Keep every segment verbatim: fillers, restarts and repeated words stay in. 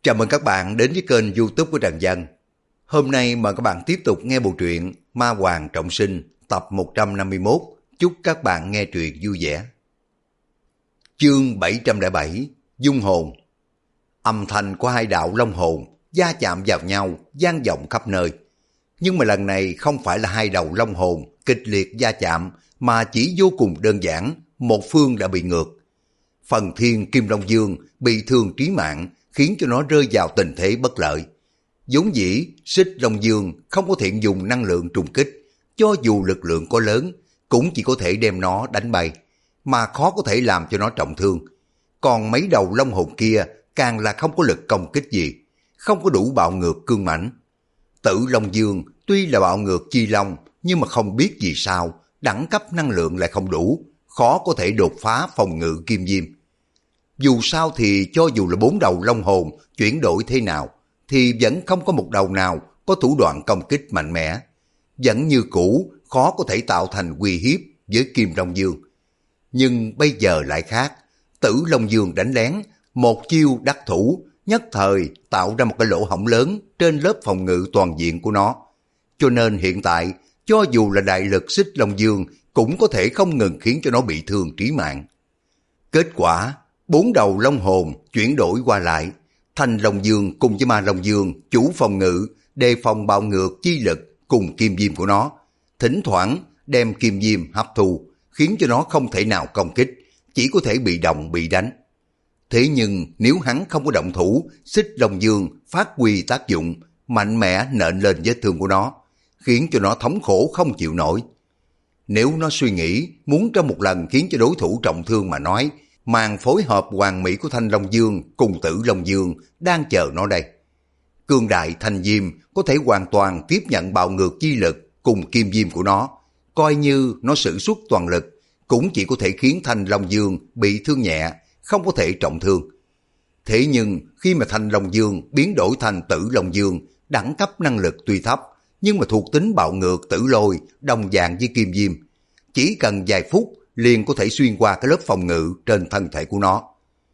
Chào mừng các bạn đến với kênh YouTube của Trần Dân. Hôm nay mời các bạn tiếp tục nghe bộ truyện Ma Hoàng Trọng Sinh tập một trăm năm mươi mốt. Chúc các bạn nghe truyện vui vẻ. Chương bảy trăm lẻ bảy, Dung hồn. Âm thanh của hai đạo long hồn va chạm vào nhau, vang vọng khắp nơi. Nhưng mà lần này không phải là hai đầu long hồn kịch liệt va chạm, mà chỉ vô cùng đơn giản, một phương đã bị ngược. Phần Thiên Kim Long Dương bị thương trí mạng, khiến cho nó rơi vào tình thế bất lợi. Vốn dĩ, Xích Long Dương không có thiện dùng năng lượng trùng kích, cho dù lực lượng có lớn, cũng chỉ có thể đem nó đánh bay, mà khó có thể làm cho nó trọng thương. Còn mấy đầu long hồn kia càng là không có lực công kích gì, không có đủ bạo ngược cương mãnh. Tử Long Dương tuy là bạo ngược chi long, nhưng mà không biết vì sao, đẳng cấp năng lượng lại không đủ, khó có thể đột phá phòng ngự kim diêm. Dù sao thì cho dù là bốn đầu long hồn chuyển đổi thế nào, thì vẫn không có một đầu nào có thủ đoạn công kích mạnh mẽ. Vẫn như cũ, khó có thể tạo thành uy hiếp với Kim Long Dương. Nhưng bây giờ lại khác, Tử Long Dương đánh lén, một chiêu đắc thủ, nhất thời tạo ra một cái lỗ hổng lớn trên lớp phòng ngự toàn diện của nó. Cho nên hiện tại, cho dù là đại lực Xích Long Dương cũng có thể không ngừng khiến cho nó bị thương trí mạng. Kết quả, bốn đầu long hồn chuyển đổi qua lại, Thanh Long Dương cùng với Ma Long Dương chủ phòng ngự, đề phòng bạo ngược chi lực cùng kim diêm của nó, thỉnh thoảng đem kim diêm hấp thu, khiến cho nó không thể nào công kích, chỉ có thể bị động bị đánh. Thế nhưng nếu hắn không có động thủ, Xích Long Dương phát huy tác dụng, mạnh mẽ nện lên vết thương của nó, khiến cho nó thống khổ không chịu nổi. Nếu nó suy nghĩ muốn trong một lần khiến cho đối thủ trọng thương mà nói, màn phối hợp hoàn mỹ của Thanh Long Dương cùng Tử Long Dương đang chờ nó đây. Cương đại Thanh Diêm có thể hoàn toàn tiếp nhận bạo ngược chi lực cùng kim diêm của nó, coi như nó sử xuất toàn lực, cũng chỉ có thể khiến Thanh Long Dương bị thương nhẹ, không có thể trọng thương. Thế nhưng khi mà Thanh Long Dương biến đổi thành Tử Long Dương, đẳng cấp năng lực tuy thấp, nhưng mà thuộc tính bạo ngược tử lôi đồng dạng với kim diêm, chỉ cần vài phút liền có thể xuyên qua cái lớp phòng ngự trên thân thể của nó.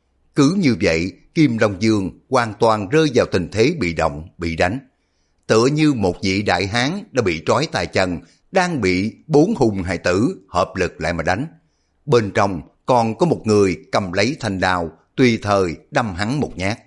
Cứ như vậy, Kim Long Dương hoàn toàn rơi vào tình thế bị động, bị đánh. Tựa như một vị đại hán đã bị trói tay chân, đang bị bốn hùng hài tử hợp lực lại mà đánh. Bên trong còn có một người cầm lấy thanh đao, tùy thời đâm hắn một nhát.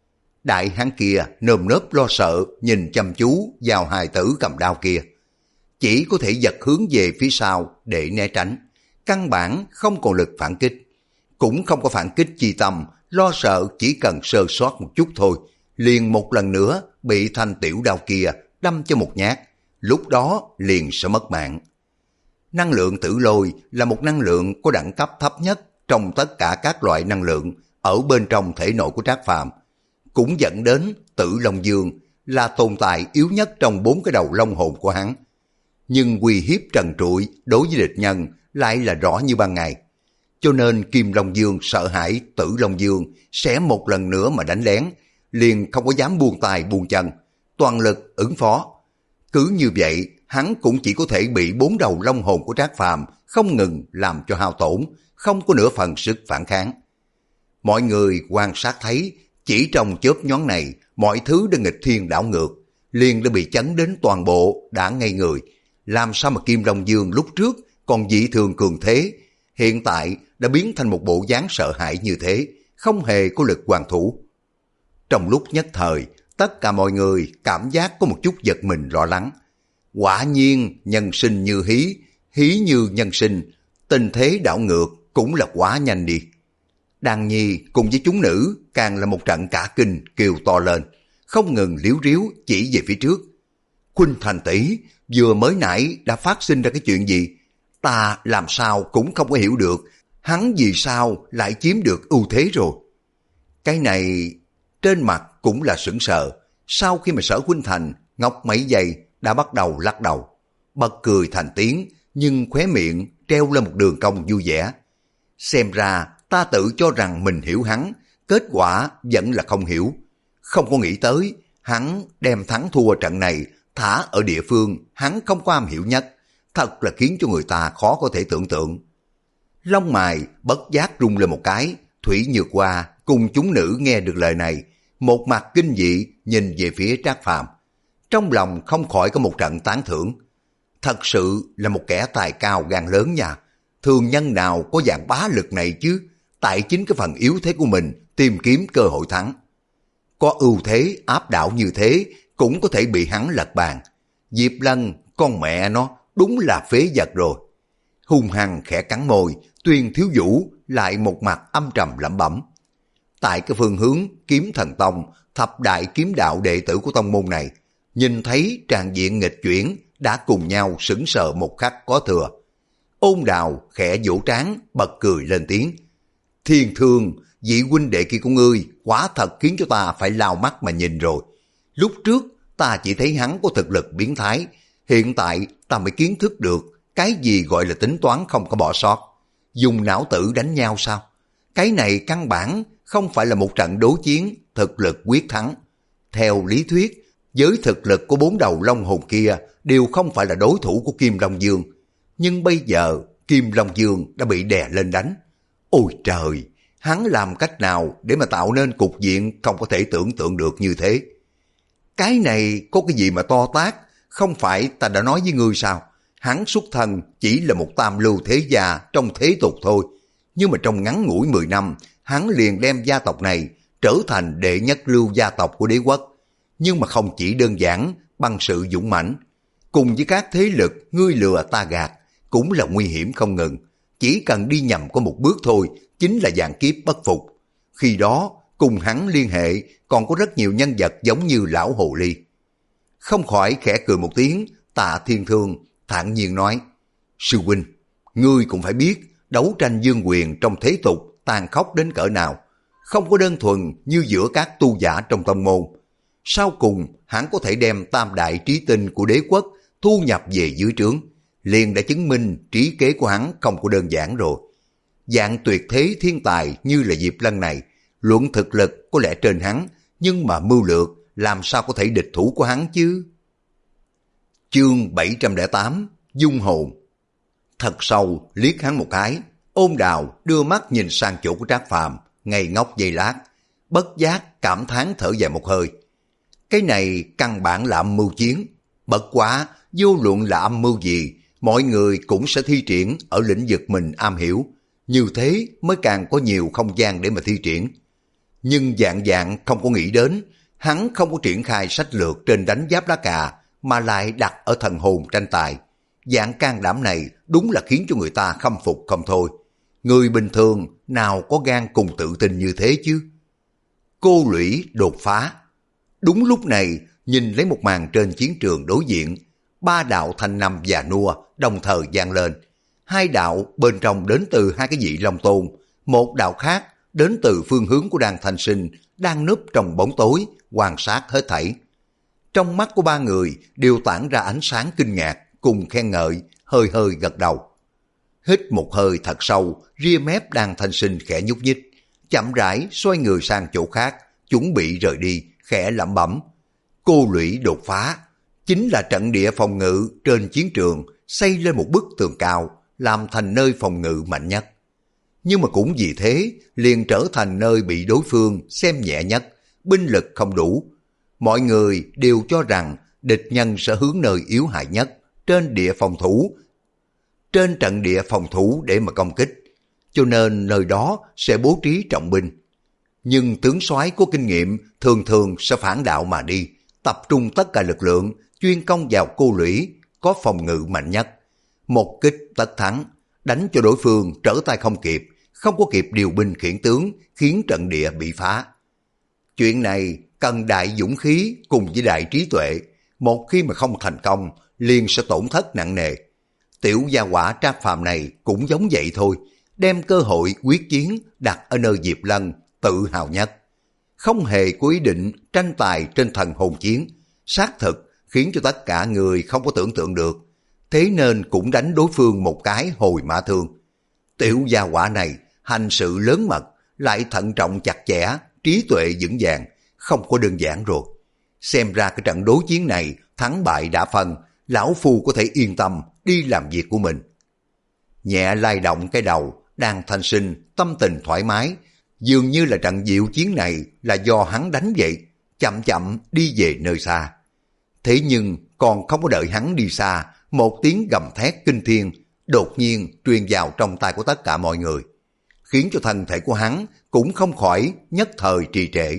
Đại hán kia nơm nớp lo sợ nhìn chăm chú vào hài tử cầm đao kia, chỉ có thể giật hướng về phía sau để né tránh, căn bản không còn lực phản kích, cũng không có phản kích chi tâm, lo sợ chỉ cần sơ sót một chút thôi, liền một lần nữa bị thanh tiểu đao kia đâm cho một nhát, lúc đó liền sẽ mất mạng. Năng lượng tử lôi là một năng lượng có đẳng cấp thấp nhất trong tất cả các loại năng lượng ở bên trong thể nội của Trác Phàm, cũng dẫn đến Tử Long Dương là tồn tại yếu nhất trong bốn cái đầu long hồn của hắn. Nhưng uy hiếp trần trụi đối với địch nhân lại là rõ như ban ngày. Cho nên Kim Long Dương sợ hãi Tử Long Dương sẽ một lần nữa mà đánh lén, liền không có dám buông tay buông chân, toàn lực ứng phó. Cứ như vậy, hắn cũng chỉ có thể bị bốn đầu long hồn của Trác Phàm không ngừng làm cho hao tổn, không có nửa phần sức phản kháng. Mọi người quan sát thấy, chỉ trong chớp nhoáng này, mọi thứ đã nghịch thiên đảo ngược, liền đã bị chấn đến toàn bộ đã ngây người. Làm sao mà Kim Long Dương lúc trước còn dị thường cường thế, hiện tại đã biến thành một bộ dáng sợ hãi như thế, không hề có lực hoàn thủ. Trong lúc nhất thời, tất cả mọi người cảm giác có một chút giật mình lo lắng. Quả nhiên nhân sinh như hí, hí như nhân sinh, tình thế đảo ngược cũng là quá nhanh đi. Đàn Nhi cùng với chúng nữ càng là một trận cả kinh kêu to lên, không ngừng liếu riếu chỉ về phía trước. Khuynh Thành tỷ, vừa mới nãy đã phát sinh ra cái chuyện gì? Ta làm sao cũng không có hiểu được, hắn vì sao lại chiếm được ưu thế rồi. Cái này trên mặt cũng là sững sờ, sau khi mà Sở Khuynh Thành ngốc mấy giây đã bắt đầu lắc đầu, bật cười thành tiếng, nhưng khóe miệng treo lên một đường cong vui vẻ. Xem ra ta tự cho rằng mình hiểu hắn, kết quả vẫn là không hiểu. Không có nghĩ tới, hắn đem thắng thua trận này thả ở địa phương hắn không có am hiểu nhất, thật là khiến cho người ta khó có thể tưởng tượng. Lông mày bất giác rung lên một cái, Thủy Nhược Hoa cùng chúng nữ nghe được lời này, một mặt kinh dị nhìn về phía Trác Phàm, trong lòng không khỏi có một trận tán thưởng. Thật sự là một kẻ tài cao gan lớn nha, thường nhân nào có dạng bá lực này chứ, tại chính cái phần yếu thế của mình tìm kiếm cơ hội thắng. Có ưu thế áp đảo như thế cũng có thể bị hắn lật bàn. Diệp Lân, con mẹ nó, đúng là phế vật rồi. Hung hăng khẽ cắn môi, Tuyên Thiếu Vũ lại một mặt âm trầm lẩm bẩm. Tại cái phương hướng Kiếm Thần Tông, thập đại kiếm đạo đệ tử của tông môn này, nhìn thấy tràn diện nghịch chuyển đã cùng nhau sững sờ một khắc có thừa. Ôn Đào khẽ vỗ trán bật cười lên tiếng. Thiên Thương, vị huynh đệ kia của ngươi quả thật khiến cho ta phải lao mắt mà nhìn rồi. Lúc trước ta chỉ thấy hắn có thực lực biến thái, hiện tại ta mới kiến thức được cái gì gọi là tính toán không có bỏ sót. Dùng não tử đánh nhau sao? Cái này căn bản không phải là một trận đối chiến thực lực quyết thắng. Theo lý thuyết, với thực lực của bốn đầu long hồn kia đều không phải là đối thủ của Kim Long Dương. Nhưng bây giờ Kim Long Dương đã bị đè lên đánh. Ôi trời, hắn làm cách nào để mà tạo nên cục diện không có thể tưởng tượng được như thế? Cái này có cái gì mà to tát, không phải ta đã nói với ngươi sao? Hắn xuất thân chỉ là một tam lưu thế gia trong thế tục thôi. Nhưng mà trong ngắn ngủi mười năm, hắn liền đem gia tộc này trở thành đệ nhất lưu gia tộc của đế quốc. Nhưng mà không chỉ đơn giản bằng sự dũng mãnh, cùng với các thế lực ngươi lừa ta gạt cũng là nguy hiểm không ngừng. Chỉ cần đi nhầm có một bước thôi chính là vạn kiếp bất phục. Khi đó cùng hắn liên hệ còn có rất nhiều nhân vật giống như lão hồ ly. Không khỏi khẽ cười một tiếng, Tạ Thiên Thương thản nhiên nói: Sư huynh, ngươi cũng phải biết đấu tranh dương quyền trong thế tục tàn khốc đến cỡ nào, không có đơn thuần như giữa các tu giả trong tông môn. Sau cùng hắn có thể đem tam đại trí tinh của đế quốc thu nhập về dưới trướng, liền đã chứng minh trí kế của hắn không có đơn giản rồi. Dạng tuyệt thế thiên tài như là Diệp Lân này, luận thực lực có lẽ trên hắn, nhưng mà mưu lược làm sao có thể địch thủ của hắn chứ? Chương bảy trăm lẻ tám Dung hồn. Thật sâu liếc hắn một cái, Ôn Đào đưa mắt nhìn sang chỗ của Trác Phàm, ngây ngốc giây lát, bất giác cảm thán thở dài một hơi. Cái này căn bản là âm mưu chiến, bất quá vô luận là âm mưu gì, mọi người cũng sẽ thi triển ở lĩnh vực mình am hiểu, như thế mới càng có nhiều không gian để mà thi triển. Nhưng dạng dạng không có nghĩ đến, hắn không có triển khai sách lược trên đánh giáp lá cà, mà lại đặt ở thần hồn tranh tài. Dạng can đảm này đúng là khiến cho người ta khâm phục không thôi. Người bình thường nào có gan cùng tự tin như thế chứ? Cô lũy đột phá. Đúng lúc này, nhìn lấy một màn trên chiến trường đối diện, ba đạo thanh năm già nua đồng thời vang lên. Hai đạo bên trong đến từ hai cái vị long tôn, một đạo khác đến từ phương hướng của Đan Thanh Sinh đang núp trong bóng tối quan sát hết thảy. Trong mắt của ba người đều tản ra ánh sáng kinh ngạc cùng khen ngợi, hơi hơi gật đầu. Hít một hơi thật sâu, ria mép Đan Thanh Sinh khẽ nhúc nhích, chậm rãi xoay người sang chỗ khác, chuẩn bị rời đi, khẽ lẩm bẩm. Cô lũy đột phá, chính là trận địa phòng ngự trên chiến trường, xây lên một bức tường cao, làm thành nơi phòng ngự mạnh nhất. Nhưng mà cũng vì thế, liền trở thành nơi bị đối phương xem nhẹ nhất, binh lực không đủ. Mọi người đều cho rằng địch nhân sẽ hướng nơi yếu hại nhất, trên địa phòng thủ, trên trận địa phòng thủ để mà công kích, cho nên nơi đó sẽ bố trí trọng binh. Nhưng tướng soái có kinh nghiệm thường thường sẽ phản đạo mà đi, tập trung tất cả lực lượng, chuyên công vào cô lũy, có phòng ngự mạnh nhất. Một kích tất thắng, đánh cho đối phương trở tay không kịp, không có kịp điều binh khiển tướng, khiến trận địa bị phá. Chuyện này cần đại dũng khí cùng với đại trí tuệ, một khi mà không thành công, liền sẽ tổn thất nặng nề. Tiểu gia hỏa Trác Phàm này cũng giống vậy thôi, đem cơ hội quyết chiến đặt ở nơi Diệp Lân tự hào nhất. Không hề có ý định tranh tài trên thần hồn chiến, xác thực khiến cho tất cả người không có tưởng tượng được, thế nên cũng đánh đối phương một cái hồi mã thương. Tiểu gia hỏa này hành sự lớn mật, lại thận trọng chặt chẽ, trí tuệ vững vàng, không có đơn giản rồi. Xem ra cái trận đối chiến này thắng bại đã phân, lão phu có thể yên tâm đi làm việc của mình. Nhẹ lay động cái đầu, Đan Thanh Sinh tâm tình thoải mái, Dường như là trận diệu chiến này là do hắn đánh vậy, chậm chậm đi về nơi xa. Thế nhưng còn không có đợi hắn đi xa, một tiếng gầm thét kinh thiên đột nhiên truyền vào trong tai của tất cả mọi người, khiến cho thân thể của hắn cũng không khỏi nhất thời trì trệ.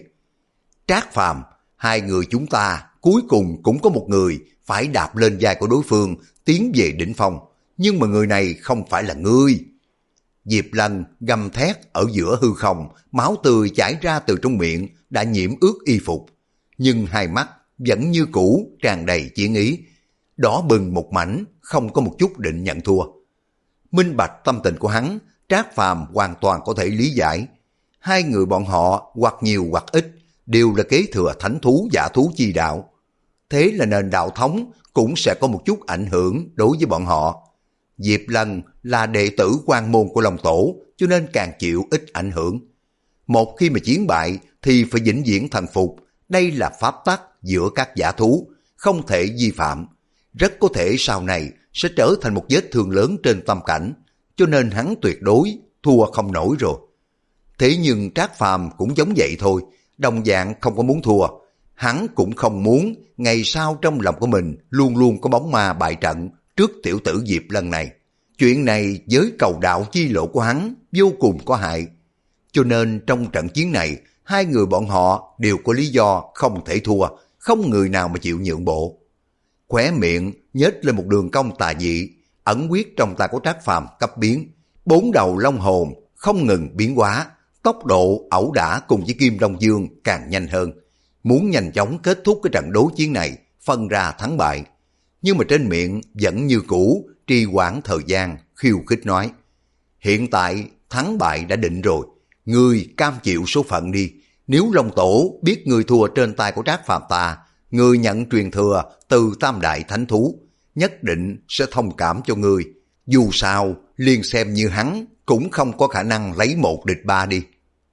Trác Phàm, hai người chúng ta cuối cùng cũng có một người phải đạp lên vai của đối phương tiến về đỉnh phong, nhưng mà người này không phải là ngươi. Diệp Lân gầm thét ở giữa hư không, máu tươi chảy ra từ trong miệng đã nhiễm ướt y phục, nhưng hai mắt vẫn như cũ tràn đầy chiến ý, đỏ bừng một mảnh, không có một chút định nhận thua. Minh bạch tâm tình của hắn, Trác Phàm hoàn toàn có thể lý giải. Hai người bọn họ hoặc nhiều hoặc ít đều là kế thừa thánh thú giả thú chi đạo, thế là nền đạo thống cũng sẽ có một chút ảnh hưởng đối với bọn họ. Diệp Lân là đệ tử quan môn của Long Tổ, cho nên càng chịu ít ảnh hưởng. Một khi mà chiến bại thì phải vĩnh viễn thần phục, đây là pháp tắc giữa các giả thú, không thể vi phạm. Rất có thể sau này sẽ trở thành một vết thương lớn trên tâm cảnh, cho nên hắn tuyệt đối thua không nổi rồi. Thế nhưng Trác Phàm cũng giống vậy thôi, đồng dạng không có muốn thua. Hắn cũng không muốn ngày sau trong lòng của mình luôn luôn có bóng ma bại trận trước tiểu tử Diệp Lân này. Chuyện này với cầu đạo chi lộ của hắn vô cùng có hại. Cho nên trong trận chiến này, hai người bọn họ đều có lý do không thể thua, không người nào mà chịu nhượng bộ. Khóe miệng nhếch lên một đường cong tà dị, ẩn quyết trong tay của Trác Phàm cấp biến, bốn đầu long hồn không ngừng biến hóa, tốc độ ẩu đả cùng với Kim Long Dương càng nhanh hơn, muốn nhanh chóng kết thúc cái trận đấu chiến này, phân ra thắng bại. Nhưng mà trên miệng vẫn như cũ trì hoãn thời gian, khiêu khích nói: hiện tại thắng bại đã định rồi, ngươi cam chịu số phận đi. Nếu Long Tổ biết ngươi thua trên tay của Trác Phàm ta, ngươi nhận truyền thừa từ tam đại thánh thú, nhất định sẽ thông cảm cho ngươi. Dù sao liền xem như hắn cũng không có khả năng lấy một địch ba đi.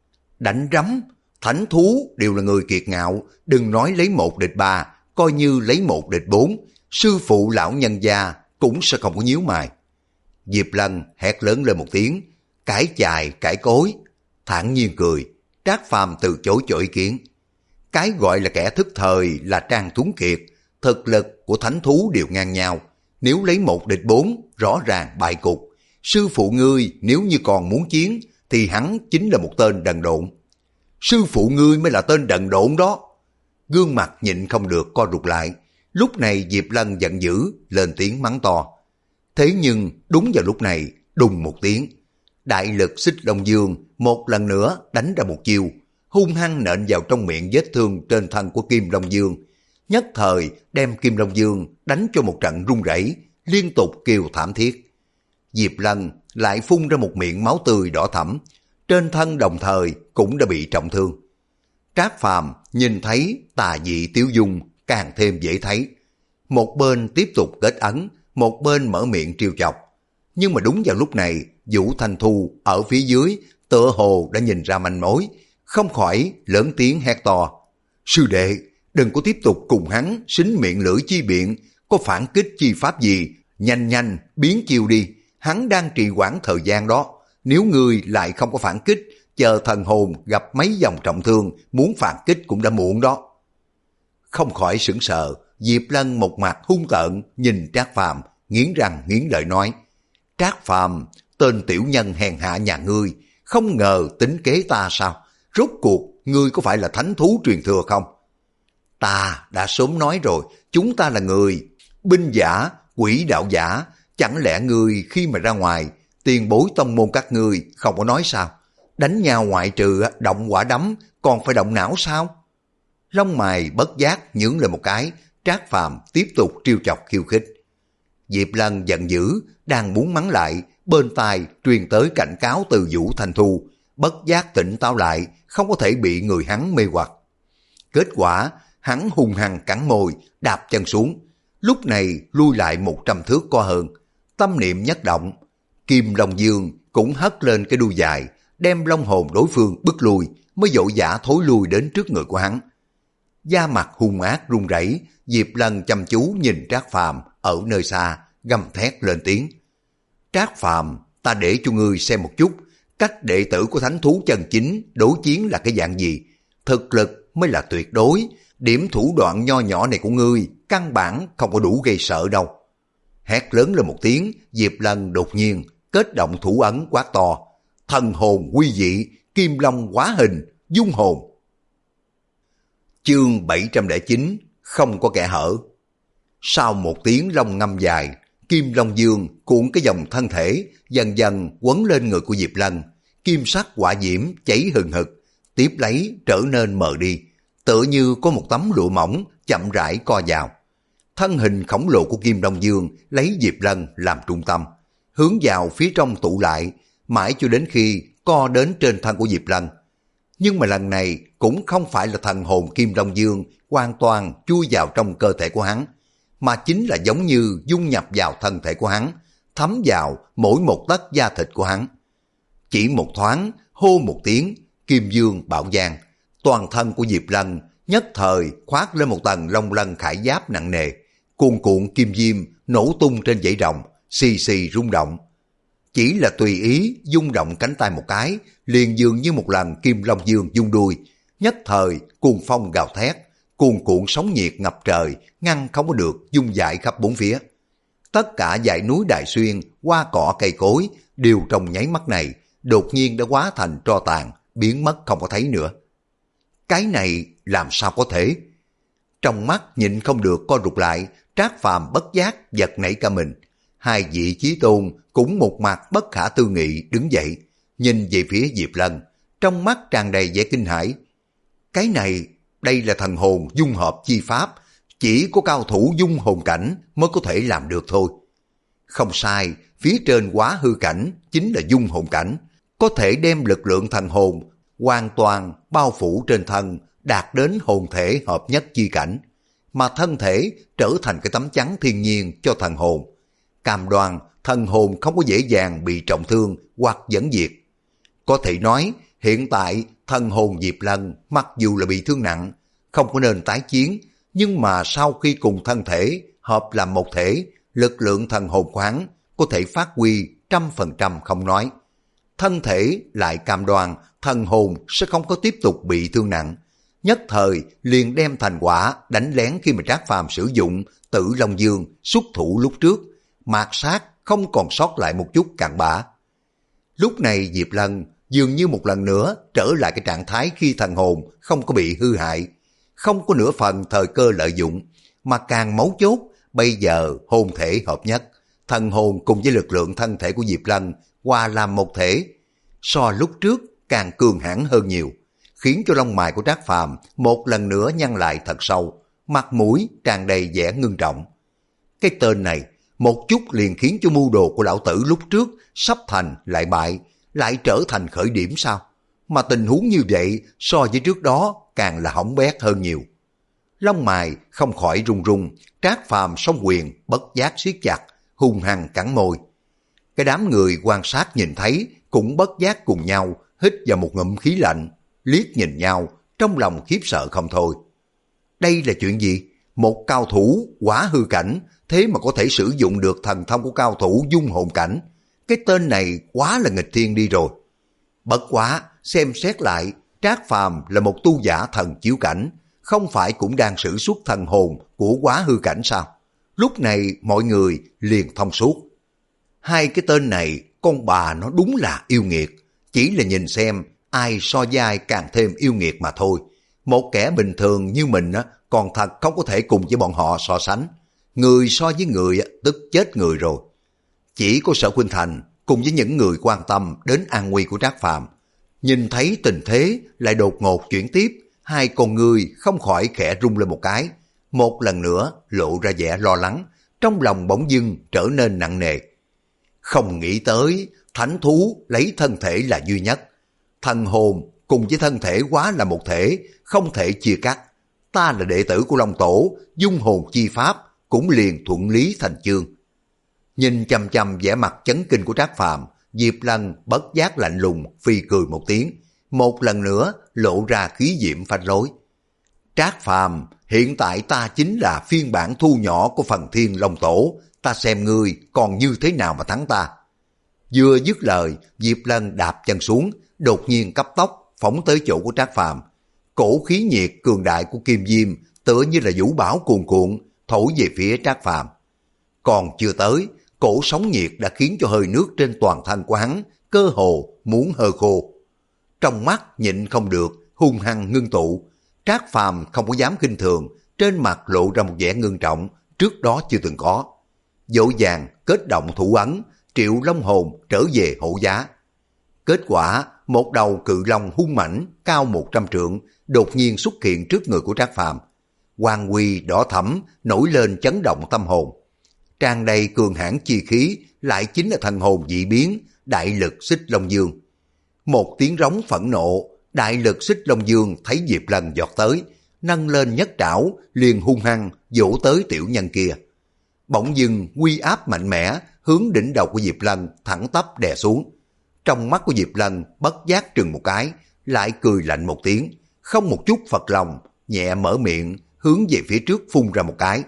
Đánh rắm, thánh thú đều là người kiệt ngạo, đừng nói lấy một địch ba, coi như lấy một địch bốn, sư phụ lão nhân gia cũng sẽ không có nhíu mày. Diệp Lân hét lớn lên một tiếng, cãi chài cãi cối, thản nhiên cười. Trác Phàm từ chối cho ý kiến. Cái gọi là kẻ thức thời là Trang Tuấn Kiệt, thực lực của thánh thú đều ngang nhau, nếu lấy một địch bốn rõ ràng bại cục. Sư phụ ngươi nếu như còn muốn chiến thì hắn chính là một tên đần độn. Sư phụ ngươi mới là tên đần độn đó. Gương mặt nhịn không được co rụt lại. Lúc này Diệp Lân giận dữ lên tiếng mắng to. Thế nhưng đúng vào lúc này đùng một tiếng, đại lực Xích Long Dương một lần nữa đánh ra một chiêu, hung hăng nện vào trong miệng vết thương trên thân của Kim Long Dương, nhất thời đem Kim Long Dương đánh cho một trận rung rẩy, liên tục kêu thảm thiết. Diệp Lân lại phun ra một miệng máu tươi đỏ thẫm, trên thân đồng thời cũng đã bị trọng thương. Trác Phàm nhìn thấy tà dị Tiếu Dung càng thêm dễ thấy, một bên tiếp tục kết ấn, một bên mở miệng trêu chọc. Nhưng mà đúng vào lúc này, Vũ Thanh Thu ở phía dưới tựa hồ đã nhìn ra manh mối, không khỏi lớn tiếng hét to: sư đệ, đừng có tiếp tục cùng hắn xính miệng lưỡi chi biện, có phản kích chi pháp gì, nhanh nhanh biến chiêu đi, hắn đang trì hoãn thời gian đó. Nếu ngươi lại không có phản kích, chờ thần hồn gặp mấy dòng trọng thương, muốn phản kích cũng đã muộn đó. Không khỏi sững sờ, Diệp Lân một mặt hung tợn nhìn Trác Phàm, nghiến răng nghiến lợi nói: Trác Phàm, tên tiểu nhân hèn hạ nhà ngươi, không ngờ tính kế ta sao? Rốt cuộc ngươi có phải là thánh thú truyền thừa không? Ta đã sớm nói rồi, chúng ta là người binh giả, quỷ đạo giả, chẳng lẽ ngươi khi mà ra ngoài, tiền bối tông môn các ngươi không có nói sao? Đánh nhau ngoại trừ động quả đấm, còn phải động não sao? Lông mày bất giác nhướng lên một cái, Trác Phàm tiếp tục trêu chọc khiêu khích. Diệp Lân giận dữ, đang muốn mắng lại, bên tai truyền tới cảnh cáo từ Vũ Thanh Thu, bất giác tỉnh táo lại, không có thể bị người hắn mê hoặc. Kết quả, hắn hung hăng cắn môi, đạp chân xuống, lúc này lui lại một trăm thước có hơn. Tâm niệm nhất động, Kim Long Dương cũng hất lên cái đuôi dài, đem long hồn đối phương bức lui, mới vội vã thối lui đến trước người của hắn. Da mặt hung ác run rẩy, Diệp Lân chăm chú nhìn Trác Phàm ở nơi xa, gầm thét lên tiếng: Trác Phàm, ta để cho ngươi xem một chút, cách đệ tử của thánh thú chân chính đối chiến là cái dạng gì, thực lực mới là tuyệt đối, điểm thủ đoạn nho nhỏ này của ngươi căn bản không có đủ gây sợ đâu. Hét lớn lên một tiếng, Diệp Lân đột nhiên kết động thủ ấn quát to, thần hồn quy dị, kim long hóa hình, dung hồn. Chương bảy trăm lẻ chín, không có kẻ hở. Sau một tiếng long ngâm dài, Kim Long Dương cuộn cái dòng thân thể dần dần quấn lên người của Diệp Lân, kim sắc hỏa diễm cháy hừng hực, tiếp lấy trở nên mờ đi, tựa như có một tấm lụa mỏng chậm rãi co vào. Thân hình khổng lồ của Kim Long Dương lấy Diệp Lân làm trung tâm, hướng vào phía trong tụ lại, mãi cho đến khi co đến trên thân của Diệp Lân. Nhưng mà lần này cũng không phải là thần hồn Kim Long Dương hoàn toàn chui vào trong cơ thể của hắn, mà chính là giống như dung nhập vào thân thể của hắn, thấm vào mỗi một tấc da thịt của hắn. Chỉ một thoáng, hô một tiếng, Kim Dương bạo giang, toàn thân của Diệp Lân nhất thời khoác lên một tầng long lân khải giáp nặng nề, cuồn cuộn kim diêm nổ tung trên dãy rồng, xì xì rung động. Chỉ là tùy ý rung động cánh tay một cái, liền dường như một lần Kim Long Dương rung đuôi, nhất thời cuồng phong gào thét, cuồn cuộn sóng nhiệt ngập trời, ngăn không có được dung dãi khắp bốn phía. Tất cả dãy núi Đại Xuyên, hoa cỏ cây cối đều trong nháy mắt này đột nhiên đã hóa thành tro tàn, biến mất không có thấy nữa. Cái này làm sao có thể? Trong mắt nhịn không được co rụt lại, Trác Phàm bất giác giật nảy cả mình. Hai vị chí tôn cũng một mặt bất khả tư nghị đứng dậy, nhìn về phía Diệp Lân, trong mắt tràn đầy vẻ kinh hãi. Cái này, đây là thần hồn dung hợp chi pháp, chỉ có cao thủ dung hồn cảnh mới có thể làm được thôi. Không sai, phía trên quá hư cảnh chính là dung hồn cảnh, có thể đem lực lượng thần hồn hoàn toàn bao phủ trên thân, đạt đến hồn thể hợp nhất chi cảnh, mà thân thể trở thành cái tấm chắn thiên nhiên cho thần hồn. Cam đoan thần hồn không có dễ dàng bị trọng thương hoặc dẫn diệt. Có thể nói, hiện tại thần hồn Diệp Lân mặc dù là bị thương nặng, không có nên tái chiến, nhưng mà sau khi cùng thân thể hợp làm một thể, lực lượng thần hồn của hắn có thể phát huy trăm phần trăm không nói. Thân thể lại cam đoan thần hồn sẽ không có tiếp tục bị thương nặng, nhất thời liền đem thành quả đánh lén khi mà Trác Phàm sử dụng Tử Long Dương xuất thủ lúc trước, mạt sát không còn sót lại một chút cặn bã. Lúc này Diệp Lân dường như một lần nữa trở lại cái trạng thái khi thần hồn không có bị hư hại, không có nửa phần thời cơ lợi dụng, mà càng mấu chốt, bây giờ hồn thể hợp nhất, thần hồn cùng với lực lượng thân thể của Diệp Lân hòa làm một thể, so lúc trước càng cường hãn hơn nhiều, khiến cho lông mày của Trác Phàm một lần nữa nhăn lại thật sâu, mặt mũi tràn đầy vẻ ngưng trọng. Cái tên này một chút liền khiến cho mưu đồ của lão tử lúc trước sắp thành lại bại, lại trở thành khởi điểm sao? Mà tình huống như vậy so với trước đó càng là hỏng bét hơn nhiều. Lông mày không khỏi run run, Trác Phàm song quyền bất giác siết chặt, hung hăng cắn môi. Cái đám người quan sát nhìn thấy cũng bất giác cùng nhau hít vào một ngụm khí lạnh, liếc nhìn nhau trong lòng khiếp sợ không thôi. Đây là chuyện gì? Một cao thủ quá hư cảnh thế mà có thể sử dụng được thần thông của cao thủ dung hồn cảnh, cái tên này quá là nghịch thiên đi rồi. Bất quá xem xét lại, Trác Phàm là một tu giả thần chiếu cảnh, không phải cũng đang sử xuất thần hồn của quá hư cảnh sao? Lúc này mọi người liền thông suốt. Hai cái tên này, con bà nó đúng là yêu nghiệt, chỉ là nhìn xem ai so với ai càng thêm yêu nghiệt mà thôi. Một kẻ bình thường như mình á, còn thật không có thể cùng với bọn họ so sánh. Người so với người tức chết người rồi. Chỉ có Sở Khuynh Thành cùng với những người quan tâm đến an nguy của Trác Phàm, nhìn thấy tình thế lại đột ngột chuyển tiếp, hai con người không khỏi khẽ rung lên một cái, một lần nữa lộ ra vẻ lo lắng, trong lòng bỗng dưng trở nên nặng nề. Không nghĩ tới thánh thú lấy thân thể là duy nhất, thần hồn cùng với thân thể quá là một thể, không thể chia cắt. Ta là đệ tử của Long Tổ, dung hồn chi pháp cũng liền thuận lý thành chương. Nhìn chằm chằm vẻ mặt chấn kinh của Trác Phàm, Diệp Lân bất giác lạnh lùng phi cười một tiếng, một lần nữa lộ ra khí diễm phách lối. Trác Phàm, hiện tại ta chính là phiên bản thu nhỏ của Phần Thiên Long Tổ, ta xem ngươi còn như thế nào mà thắng ta. Vừa dứt lời, Diệp Lân đạp chân xuống, đột nhiên cấp tốc phóng tới chỗ của Trác Phàm. Cổ khí nhiệt cường đại của Kim Diêm tựa như là vũ bão cuồn cuộn thổi về phía Trác Phàm. Còn chưa tới, cổ sóng nhiệt đã khiến cho hơi nước trên toàn thân của hắn cơ hồ muốn hơ khô. Trong mắt nhịn không được, hung hăng ngưng tụ. Trác Phàm không có dám khinh thường, trên mặt lộ ra một vẻ ngưng trọng trước đó chưa từng có. Dỗ dàng kết động thủ ấn, triệu long hồn trở về hộ giá. Kết quả, một đầu cự long hung mãnh cao một trăm trượng đột nhiên xuất hiện trước người của Trác Phàm. Quang huy đỏ thẫm nổi lên chấn động tâm hồn. Tràn đầy cường hãn chi khí lại chính là thần hồn dị biến, đại lực xích long dương. Một tiếng rống phẫn nộ, đại lực xích long dương thấy Diệp Lân giọt tới, nâng lên nhất trảo liền hung hăng vỗ tới tiểu nhân kia. Bỗng dưng uy áp mạnh mẽ hướng đỉnh đầu của Diệp Lân thẳng tắp đè xuống. Trong mắt của Diệp Lân bất giác trừng một cái, lại cười lạnh một tiếng, không một chút phật lòng, nhẹ mở miệng hướng về phía trước phun ra một cái.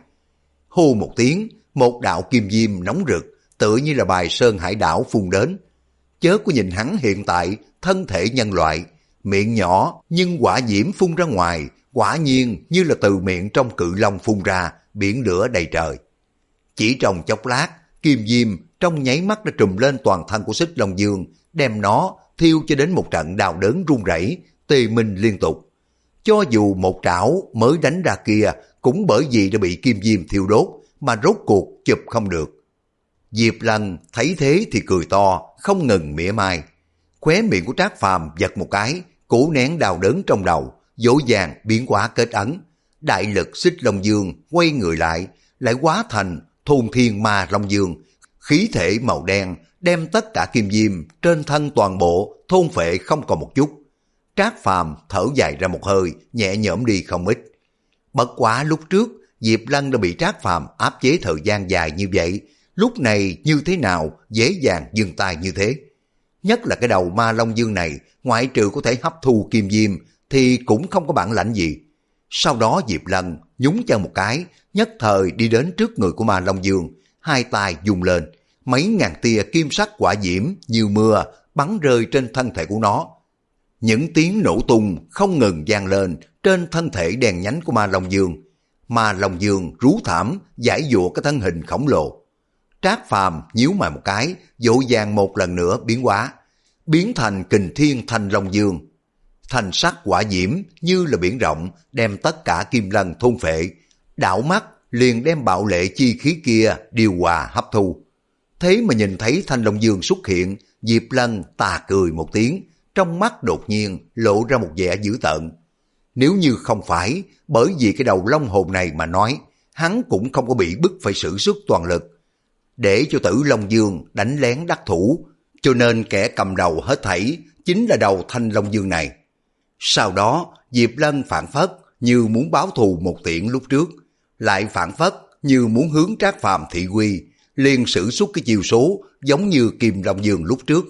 Hô một tiếng, một đạo kim diêm nóng rực tựa như là bài sơn hải đảo phun đến. Chớ có nhìn hắn hiện tại thân thể nhân loại, miệng nhỏ nhưng quả diễm phun ra ngoài, quả nhiên như là từ miệng trong cự long phun ra, biển lửa đầy trời. Chỉ trong chốc lát, kim diêm trong nháy mắt đã trùm lên toàn thân của xích long dương, đem nó thiêu cho đến một trận đau đớn run rẩy, tê minh liên tục. Cho dù một trảo mới đánh ra kia cũng bởi vì đã bị kim diêm thiêu đốt mà rốt cuộc chụp không được. Diệp Lân thấy thế thì cười to, không ngừng mỉa mai. Khóe miệng của Trác Phàm giật một cái, cố nén đau đớn trong đầu, dỗ dàng biến hóa kết ấn. Đại lực xích long dương quay người lại, lại hóa thành thôn thiên ma long dương, khí thể màu đen đem tất cả kim diêm trên thân toàn bộ thôn phệ không còn một chút. Trác Phàm thở dài ra một hơi, nhẹ nhõm đi không ít. Bất quá lúc trước Diệp Lân đã bị Trác Phàm áp chế thời gian dài như vậy, lúc này như thế nào dễ dàng dừng tay như thế. Nhất là cái đầu ma long dương này, ngoại trừ có thể hấp thu kim diêm thì cũng không có bản lãnh gì. Sau đó Diệp Lân nhúng chân một cái, nhất thời đi đến trước người của ma long dương, hai tay dùng lên, mấy ngàn tia kim sắc quả diễm như mưa bắn rơi trên thân thể của nó. Những tiếng nổ tung không ngừng vang lên trên thân thể đèn nhánh của ma long dương. Ma long dương rú thảm giải dụa cái thân hình khổng lồ. Trác Phàm nhíu mày một cái, dỗ dàng một lần nữa biến hóa, biến thành kình thiên thanh long dương. Thanh sắc quả diễm như là biển rộng, đem tất cả kim lân thôn phệ, đảo mắt liền đem bạo lệ chi khí kia điều hòa hấp thu. Thế mà nhìn thấy thanh long dương xuất hiện, Diệp Lân tà cười một tiếng, trong mắt đột nhiên lộ ra một vẻ dữ tợn. Nếu như không phải bởi vì cái đầu long hồn này mà nói, hắn cũng không có bị bức phải sử xuất toàn lực. Để cho tử long dương đánh lén đắc thủ, cho nên kẻ cầm đầu hết thảy chính là đầu thanh long dương này. Sau đó Diệp Lân phản phất như muốn báo thù một tiễn lúc trước, lại phản phất như muốn hướng Trác Phàm thị uy, liền sử xuất cái chiêu số giống như kim long dương lúc trước.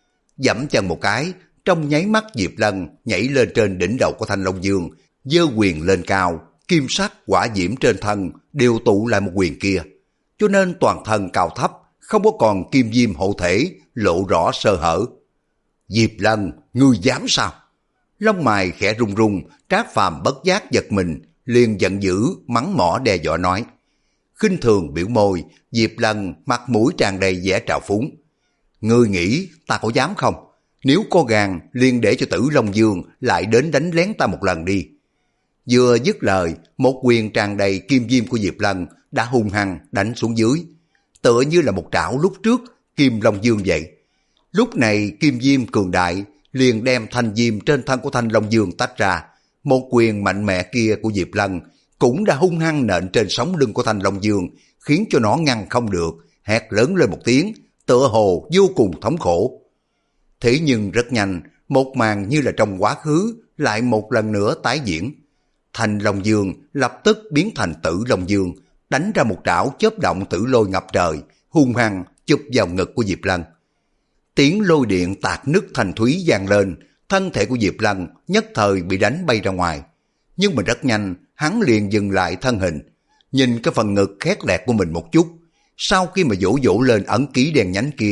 Dẫm chân một cái, trong nháy mắt Diệp Lân nhảy lên trên đỉnh đầu của thanh long dương, giơ quyền lên cao, kim sắc quả diễm trên thân đều tụ lại một quyền kia, cho nên toàn thân cao thấp không có còn kim diêm hộ thể, lộ rõ sơ hở. Diệp Lân, ngươi dám sao? Lông mày khẽ rung rung, Trác Phàm bất giác giật mình, liền giận dữ mắng mỏ đe dọa nói. Khinh thường biểu môi, Diệp Lân mặt mũi tràn đầy vẻ trào phúng. Ngươi nghĩ ta có dám không? Nếu có gan liền để cho tử long dương lại đến đánh lén ta một lần đi. Vừa dứt lời, một quyền tràn đầy kim diêm của Diệp Lân đã hung hăng đánh xuống dưới, tựa như là một trảo lúc trước kim long dương vậy. Lúc này kim diêm cường đại liền đem thanh diêm trên thân của thanh long dương tách ra, một quyền mạnh mẽ kia của Diệp Lân cũng đã hung hăng nện trên sống lưng của thanh long dương, khiến cho nó ngăn không được, hét lớn lên một tiếng, tựa hồ vô cùng thống khổ. Thế nhưng rất nhanh, một màn như là trong quá khứ lại một lần nữa tái diễn. Thanh long dương lập tức biến thành tử long dương, đánh ra một trảo chớp động tử lôi ngập trời, hung hăng chụp vào ngực của Diệp Lân. Tiếng lôi điện tạc nứt thành thúy vang lên, thân thể của Diệp Lân nhất thời bị đánh bay ra ngoài. Nhưng mà rất nhanh, hắn liền dừng lại thân hình, nhìn cái phần ngực khét lẹt của mình một chút. Sau khi mà vỗ vỗ lên ấn ký đèn nhánh kia,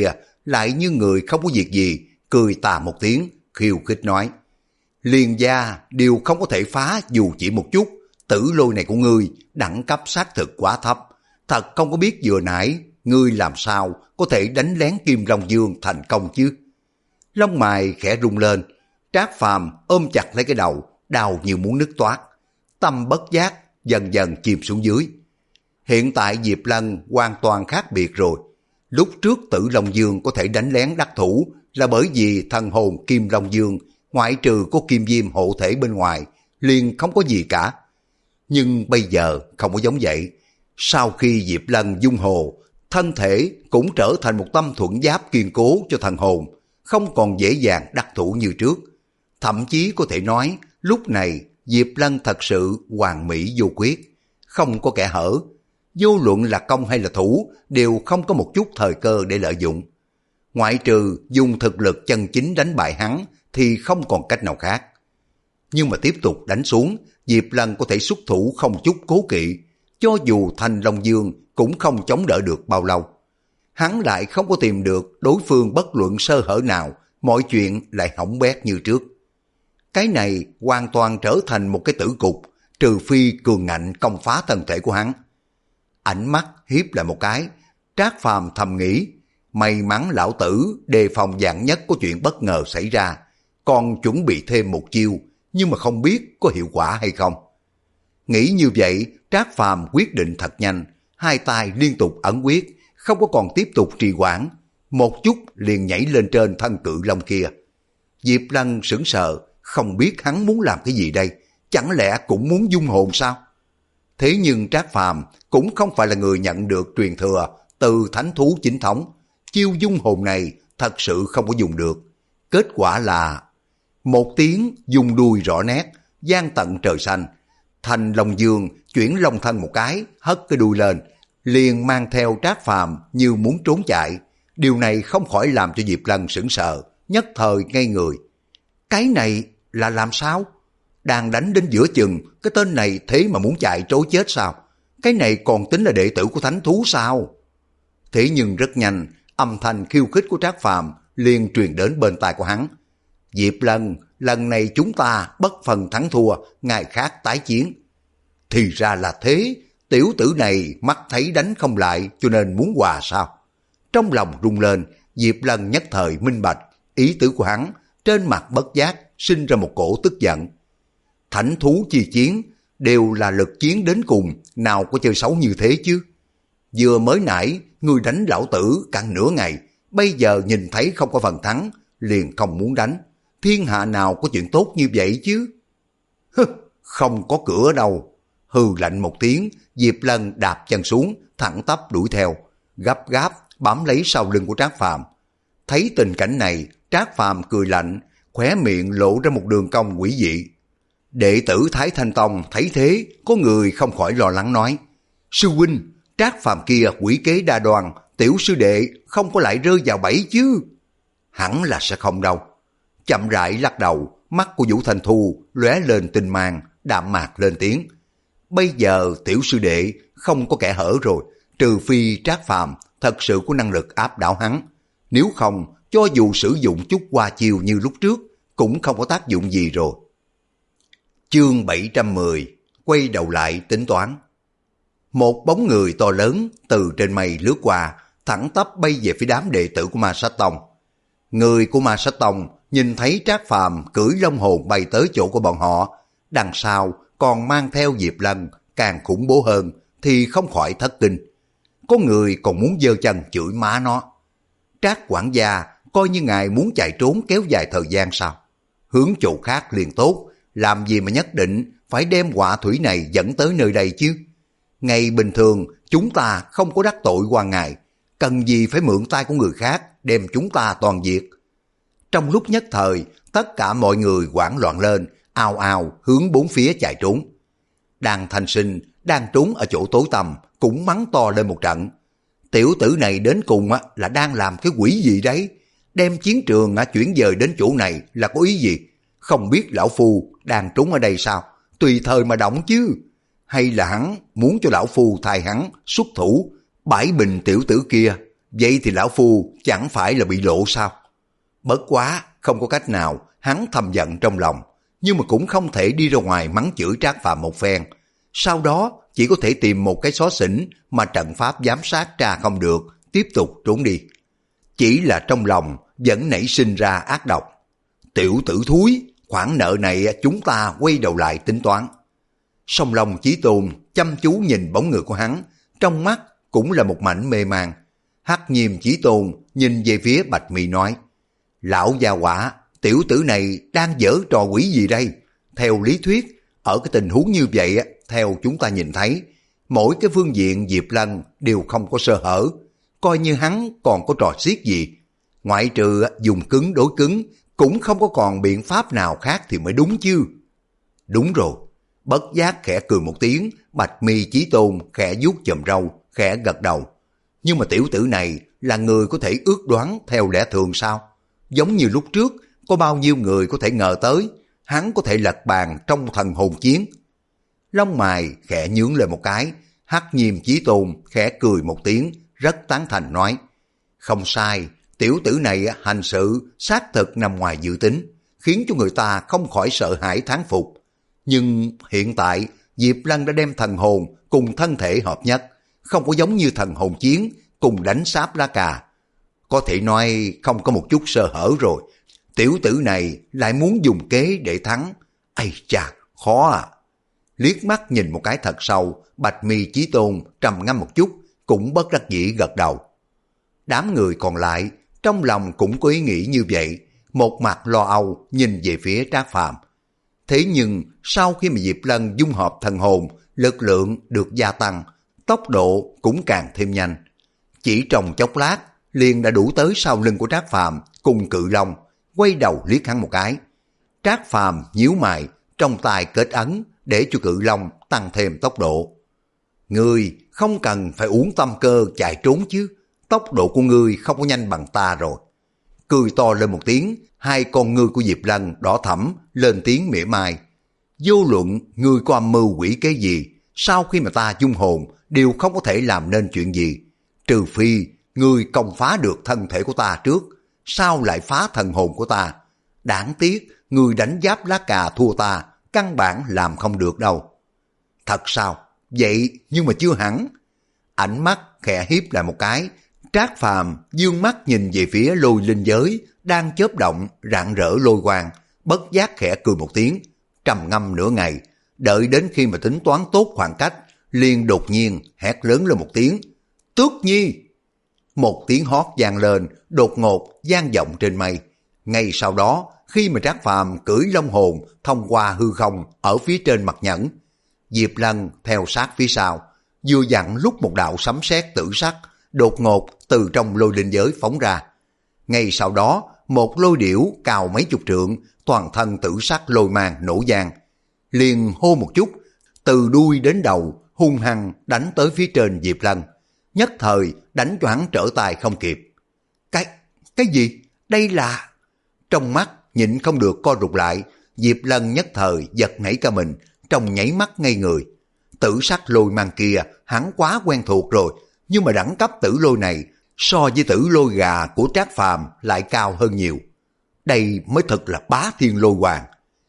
lại như người không có việc gì, cười tà một tiếng, khiêu khích nói: Liên gia đều không có thể phá dù chỉ một chút, tử lôi này của ngươi đẳng cấp xác thực quá thấp, thật không có biết vừa nãy ngươi làm sao có thể đánh lén Kim Long Dương thành công chứ. Lông mày khẽ rung lên, Trác Phàm ôm chặt lấy cái đầu, đau như muốn nứt toát, tâm bất giác dần dần chìm xuống dưới. Hiện tại Diệp Lân hoàn toàn khác biệt rồi. Lúc trước Tử Long Dương có thể đánh lén đắc thủ là bởi vì thần hồn Kim Long Dương ngoại trừ có kim viêm hộ thể bên ngoài liền không có gì cả. Nhưng bây giờ không có giống vậy. Sau khi Diệp Lân dung hồ, thân thể cũng trở thành một tâm thuẫn giáp kiên cố cho thần hồn, không còn dễ dàng đắc thủ như trước. Thậm chí có thể nói lúc này Diệp Lân thật sự hoàn mỹ vô quyết, không có kẻ hở. Vô luận là công hay là thủ đều không có một chút thời cơ để lợi dụng. Ngoại trừ dùng thực lực chân chính đánh bại hắn thì không còn cách nào khác. Nhưng mà tiếp tục đánh xuống, Diệp Lân có thể xuất thủ không chút cố kỵ, cho dù Thanh Long Dương cũng không chống đỡ được bao lâu. Hắn lại không có tìm được đối phương bất luận sơ hở nào, mọi chuyện lại hỏng bét như trước. Cái này hoàn toàn trở thành một cái tử cục, trừ phi cường ngạnh công phá thân thể của hắn. Ánh mắt hiếp lại một cái, Trác Phàm thầm nghĩ, may mắn lão tử đề phòng vạn nhất có chuyện bất ngờ xảy ra, còn chuẩn bị thêm một chiêu, nhưng mà không biết có hiệu quả hay không. Nghĩ như vậy, Trác Phàm quyết định thật nhanh, hai tay liên tục ấn quyết, không có còn tiếp tục trì hoãn, một chút liền nhảy lên trên thân cự long kia. Diệp Lân sững sờ, không biết hắn muốn làm cái gì đây, chẳng lẽ cũng muốn dung hồn sao? Thế nhưng Trác Phàm cũng không phải là người nhận được truyền thừa từ thánh thú chính thống, chiêu dung hồn này thật sự không có dùng được. Kết quả là một tiếng dung đuôi rõ nét, vang tận trời xanh. Thanh Long Dương chuyển long thân một cái, hất cái đuôi lên, liền mang theo Trác Phàm như muốn trốn chạy. Điều này không khỏi làm cho Diệp Lân sững sờ, nhất thời ngây người. Cái này là làm sao? Đang đánh đến giữa chừng, cái tên này thế mà muốn chạy trối chết sao? Cái này còn tính là đệ tử của thánh thú sao? Thế nhưng rất nhanh, âm thanh khiêu khích của Trác Phàm liền truyền đến bên tai của hắn. Diệp Lân, lần này chúng ta bất phần thắng thua, ngày khác tái chiến. Thì ra là thế, tiểu tử này mắt thấy đánh không lại cho nên muốn hòa sao? Trong lòng rung lên, Diệp Lân nhất thời minh bạch, ý tứ của hắn, trên mặt bất giác sinh ra một cổ tức giận. Thánh thú chi chiến đều là lực chiến đến cùng, nào có chơi xấu như thế chứ? Vừa mới nãy người đánh lão tử cạn nửa ngày, bây giờ nhìn thấy không có phần thắng, liền không muốn đánh. Thiên hạ nào có chuyện tốt như vậy chứ? Hứ, không có cửa đâu. Hừ lạnh một tiếng, Diệp Lân đạp chân xuống, thẳng tắp đuổi theo, gấp gáp bám lấy sau lưng của Trác Phàm. Thấy tình cảnh này, Trác Phàm cười lạnh, khóe miệng lộ ra một đường cong quỷ dị. Đệ tử Thái Thanh Tông thấy thế, có người không khỏi lo lắng nói: Sư huynh, Trác Phàm kia quỷ kế đa đoan, tiểu sư đệ không có lại rơi vào bẫy chứ? Hẳn là sẽ không đâu. Chậm rãi lắc đầu, mắt của Vũ Thanh Thu lóe lên tinh mang, đạm mạc lên tiếng: Bây giờ tiểu sư đệ không có kẻ hở rồi, trừ phi Trác Phàm thật sự có năng lực áp đảo hắn. Nếu không, cho dù sử dụng chút qua chiêu như lúc trước, cũng không có tác dụng gì rồi. Chương bảy trăm mười, quay đầu lại tính toán. Một bóng người to lớn từ trên mây lướt qua, thẳng tắp bay về phía đám đệ tử của Ma Sát Tông. Người của Ma Sát Tông nhìn thấy Trác Phàm cưỡi long hồn bay tới chỗ của bọn họ, đằng sau còn mang theo Diệp Lân càng khủng bố hơn, thì không khỏi thất kinh. Có người còn muốn giơ chân chửi má nó. Trác quản gia coi như ngài muốn chạy trốn kéo dài thời gian sao? Hướng chỗ khác liền tốt, làm gì mà nhất định phải đem họa thủy này dẫn tới nơi đây chứ? Ngày bình thường chúng ta không có đắc tội qua ngài, cần gì phải mượn tay của người khác đem chúng ta toàn diệt? Trong lúc nhất thời, tất cả mọi người hoảng loạn lên, ào ào hướng bốn phía chạy trốn. Đàn Thanh Sinh đang trốn ở chỗ tối tăm cũng mắng to lên một trận. Tiểu tử này đến cùng là đang làm cái quỷ gì đấy? Đem chiến trường chuyển dời đến chỗ này là có ý gì? Không biết lão phu đang trốn ở đây sao? Tùy thời mà động chứ. Hay là hắn muốn cho lão phu thay hắn xuất thủ bãi bình tiểu tử kia, vậy thì lão phu chẳng phải là bị lộ sao? Bất quá, không có cách nào, hắn thầm giận trong lòng, nhưng mà cũng không thể đi ra ngoài mắng chửi Trác Phàm một phen. Sau đó, chỉ có thể tìm một cái xó xỉnh mà trận pháp giám sát tra không được, tiếp tục trốn đi. Chỉ là trong lòng vẫn nảy sinh ra ác độc. Tiểu tử thúi, khoản nợ này chúng ta quay đầu lại tính toán. Song Long Chí Tôn chăm chú nhìn bóng người của hắn, trong mắt cũng là một mảnh mê man. Hắc Nhiêm Chí Tôn nhìn về phía Bạch Mi nói, lão gia hỏa, tiểu tử này đang giở trò quỷ gì đây? Theo lý thuyết, ở cái tình huống như vậy, theo chúng ta nhìn thấy, mỗi cái phương diện Diệp Lân đều không có sơ hở, coi như hắn còn có trò xiết gì. Ngoại trừ dùng cứng đối cứng, cũng không có còn biện pháp nào khác thì mới đúng chứ. Đúng rồi, bất giác khẽ cười một tiếng, Bạch Mi Chí Tôn khẽ vuốt chòm râu, khẽ gật đầu. Nhưng mà tiểu tử này là người có thể ước đoán theo lẽ thường sao? Giống như lúc trước, có bao nhiêu người có thể ngờ tới, hắn có thể lật bàn trong thần hồn chiến. Lông mày khẽ nhướng lên một cái, Hắc Nhiêm Chí Tôn khẽ cười một tiếng, rất tán thành nói, không sai, tiểu tử này hành sự xác thực nằm ngoài dự tính, khiến cho người ta không khỏi sợ hãi thán phục. Nhưng hiện tại, Diệp Lân đã đem thần hồn cùng thân thể hợp nhất, không có giống như thần hồn chiến cùng đánh sáp lá cà. Có thể nói không có một chút sơ hở rồi. Tiểu tử này lại muốn dùng kế để thắng. Ây chà, khó à. Liếc mắt nhìn một cái thật sâu, Bạch Mi Chí Tôn trầm ngâm một chút, cũng bất đắc dĩ gật đầu. Đám người còn lại, trong lòng cũng có ý nghĩ như vậy, một mặt lo âu nhìn về phía Trác Phàm. Thế nhưng, sau khi mà Diệp Lân dung hợp thần hồn, lực lượng được gia tăng, tốc độ cũng càng thêm nhanh. Chỉ trong chốc lát, liền đã đủ tới sau lưng của Trác Phàm cùng Cự Long, quay đầu liếc hắn một cái. Trác Phàm nhíu mày, trong tay kết ấn để cho Cự Long tăng thêm tốc độ. Ngươi không cần phải uống tâm cơ chạy trốn chứ, tốc độ của ngươi không có nhanh bằng ta rồi. Cười to lên một tiếng, hai con ngươi của Diệp Lân đỏ thẫm lên tiếng mỉa mai. Vô luận ngươi có âm mưu quỷ kế gì, sau khi mà ta dung hồn đều không có thể làm nên chuyện gì, trừ phi ngươi công phá được thân thể của ta trước, sao lại phá thần hồn của ta. Đáng tiếc ngươi đánh giáp lá cà thua ta, căn bản làm không được đâu. Thật sao? Vậy nhưng mà chưa hẳn. Ánh mắt khẽ hiếp lại một cái, Trác Phàm dương mắt nhìn về phía lôi linh giới đang chớp động rạng rỡ lôi quang, bất giác khẽ cười một tiếng, trầm ngâm nửa ngày, đợi đến khi mà tính toán tốt khoảng cách, liền đột nhiên hét lớn lên một tiếng, Tước Nhi. Một tiếng hót vang lên, đột ngột vang vọng trên mây. Ngay sau đó, khi mà Trác Phàm cưỡi long hồn thông qua hư không ở phía trên mặt nhẫn, Diệp Lân theo sát phía sau, vừa dặn lúc một đạo sấm sét tử sắc đột ngột từ trong lôi linh giới phóng ra. Ngay sau đó, một lôi điểu cao mấy chục trượng, toàn thân tử sắc lôi mang nổ vang, liền hô một chút, từ đuôi đến đầu hung hăng đánh tới phía trên Diệp Lân, nhất thời đánh cho hắn trở tay không kịp. Cái, cái gì? Đây là... Trong mắt nhịn không được co rụt lại, Diệp Lân nhất thời giật nảy cả mình, trong nháy mắt ngây người. Tử sắc lôi mang kia hắn quá quen thuộc rồi, nhưng mà đẳng cấp tử lôi này so với tử lôi gà của Trác Phàm lại cao hơn nhiều. Đây mới thật là bá thiên lôi hoàng.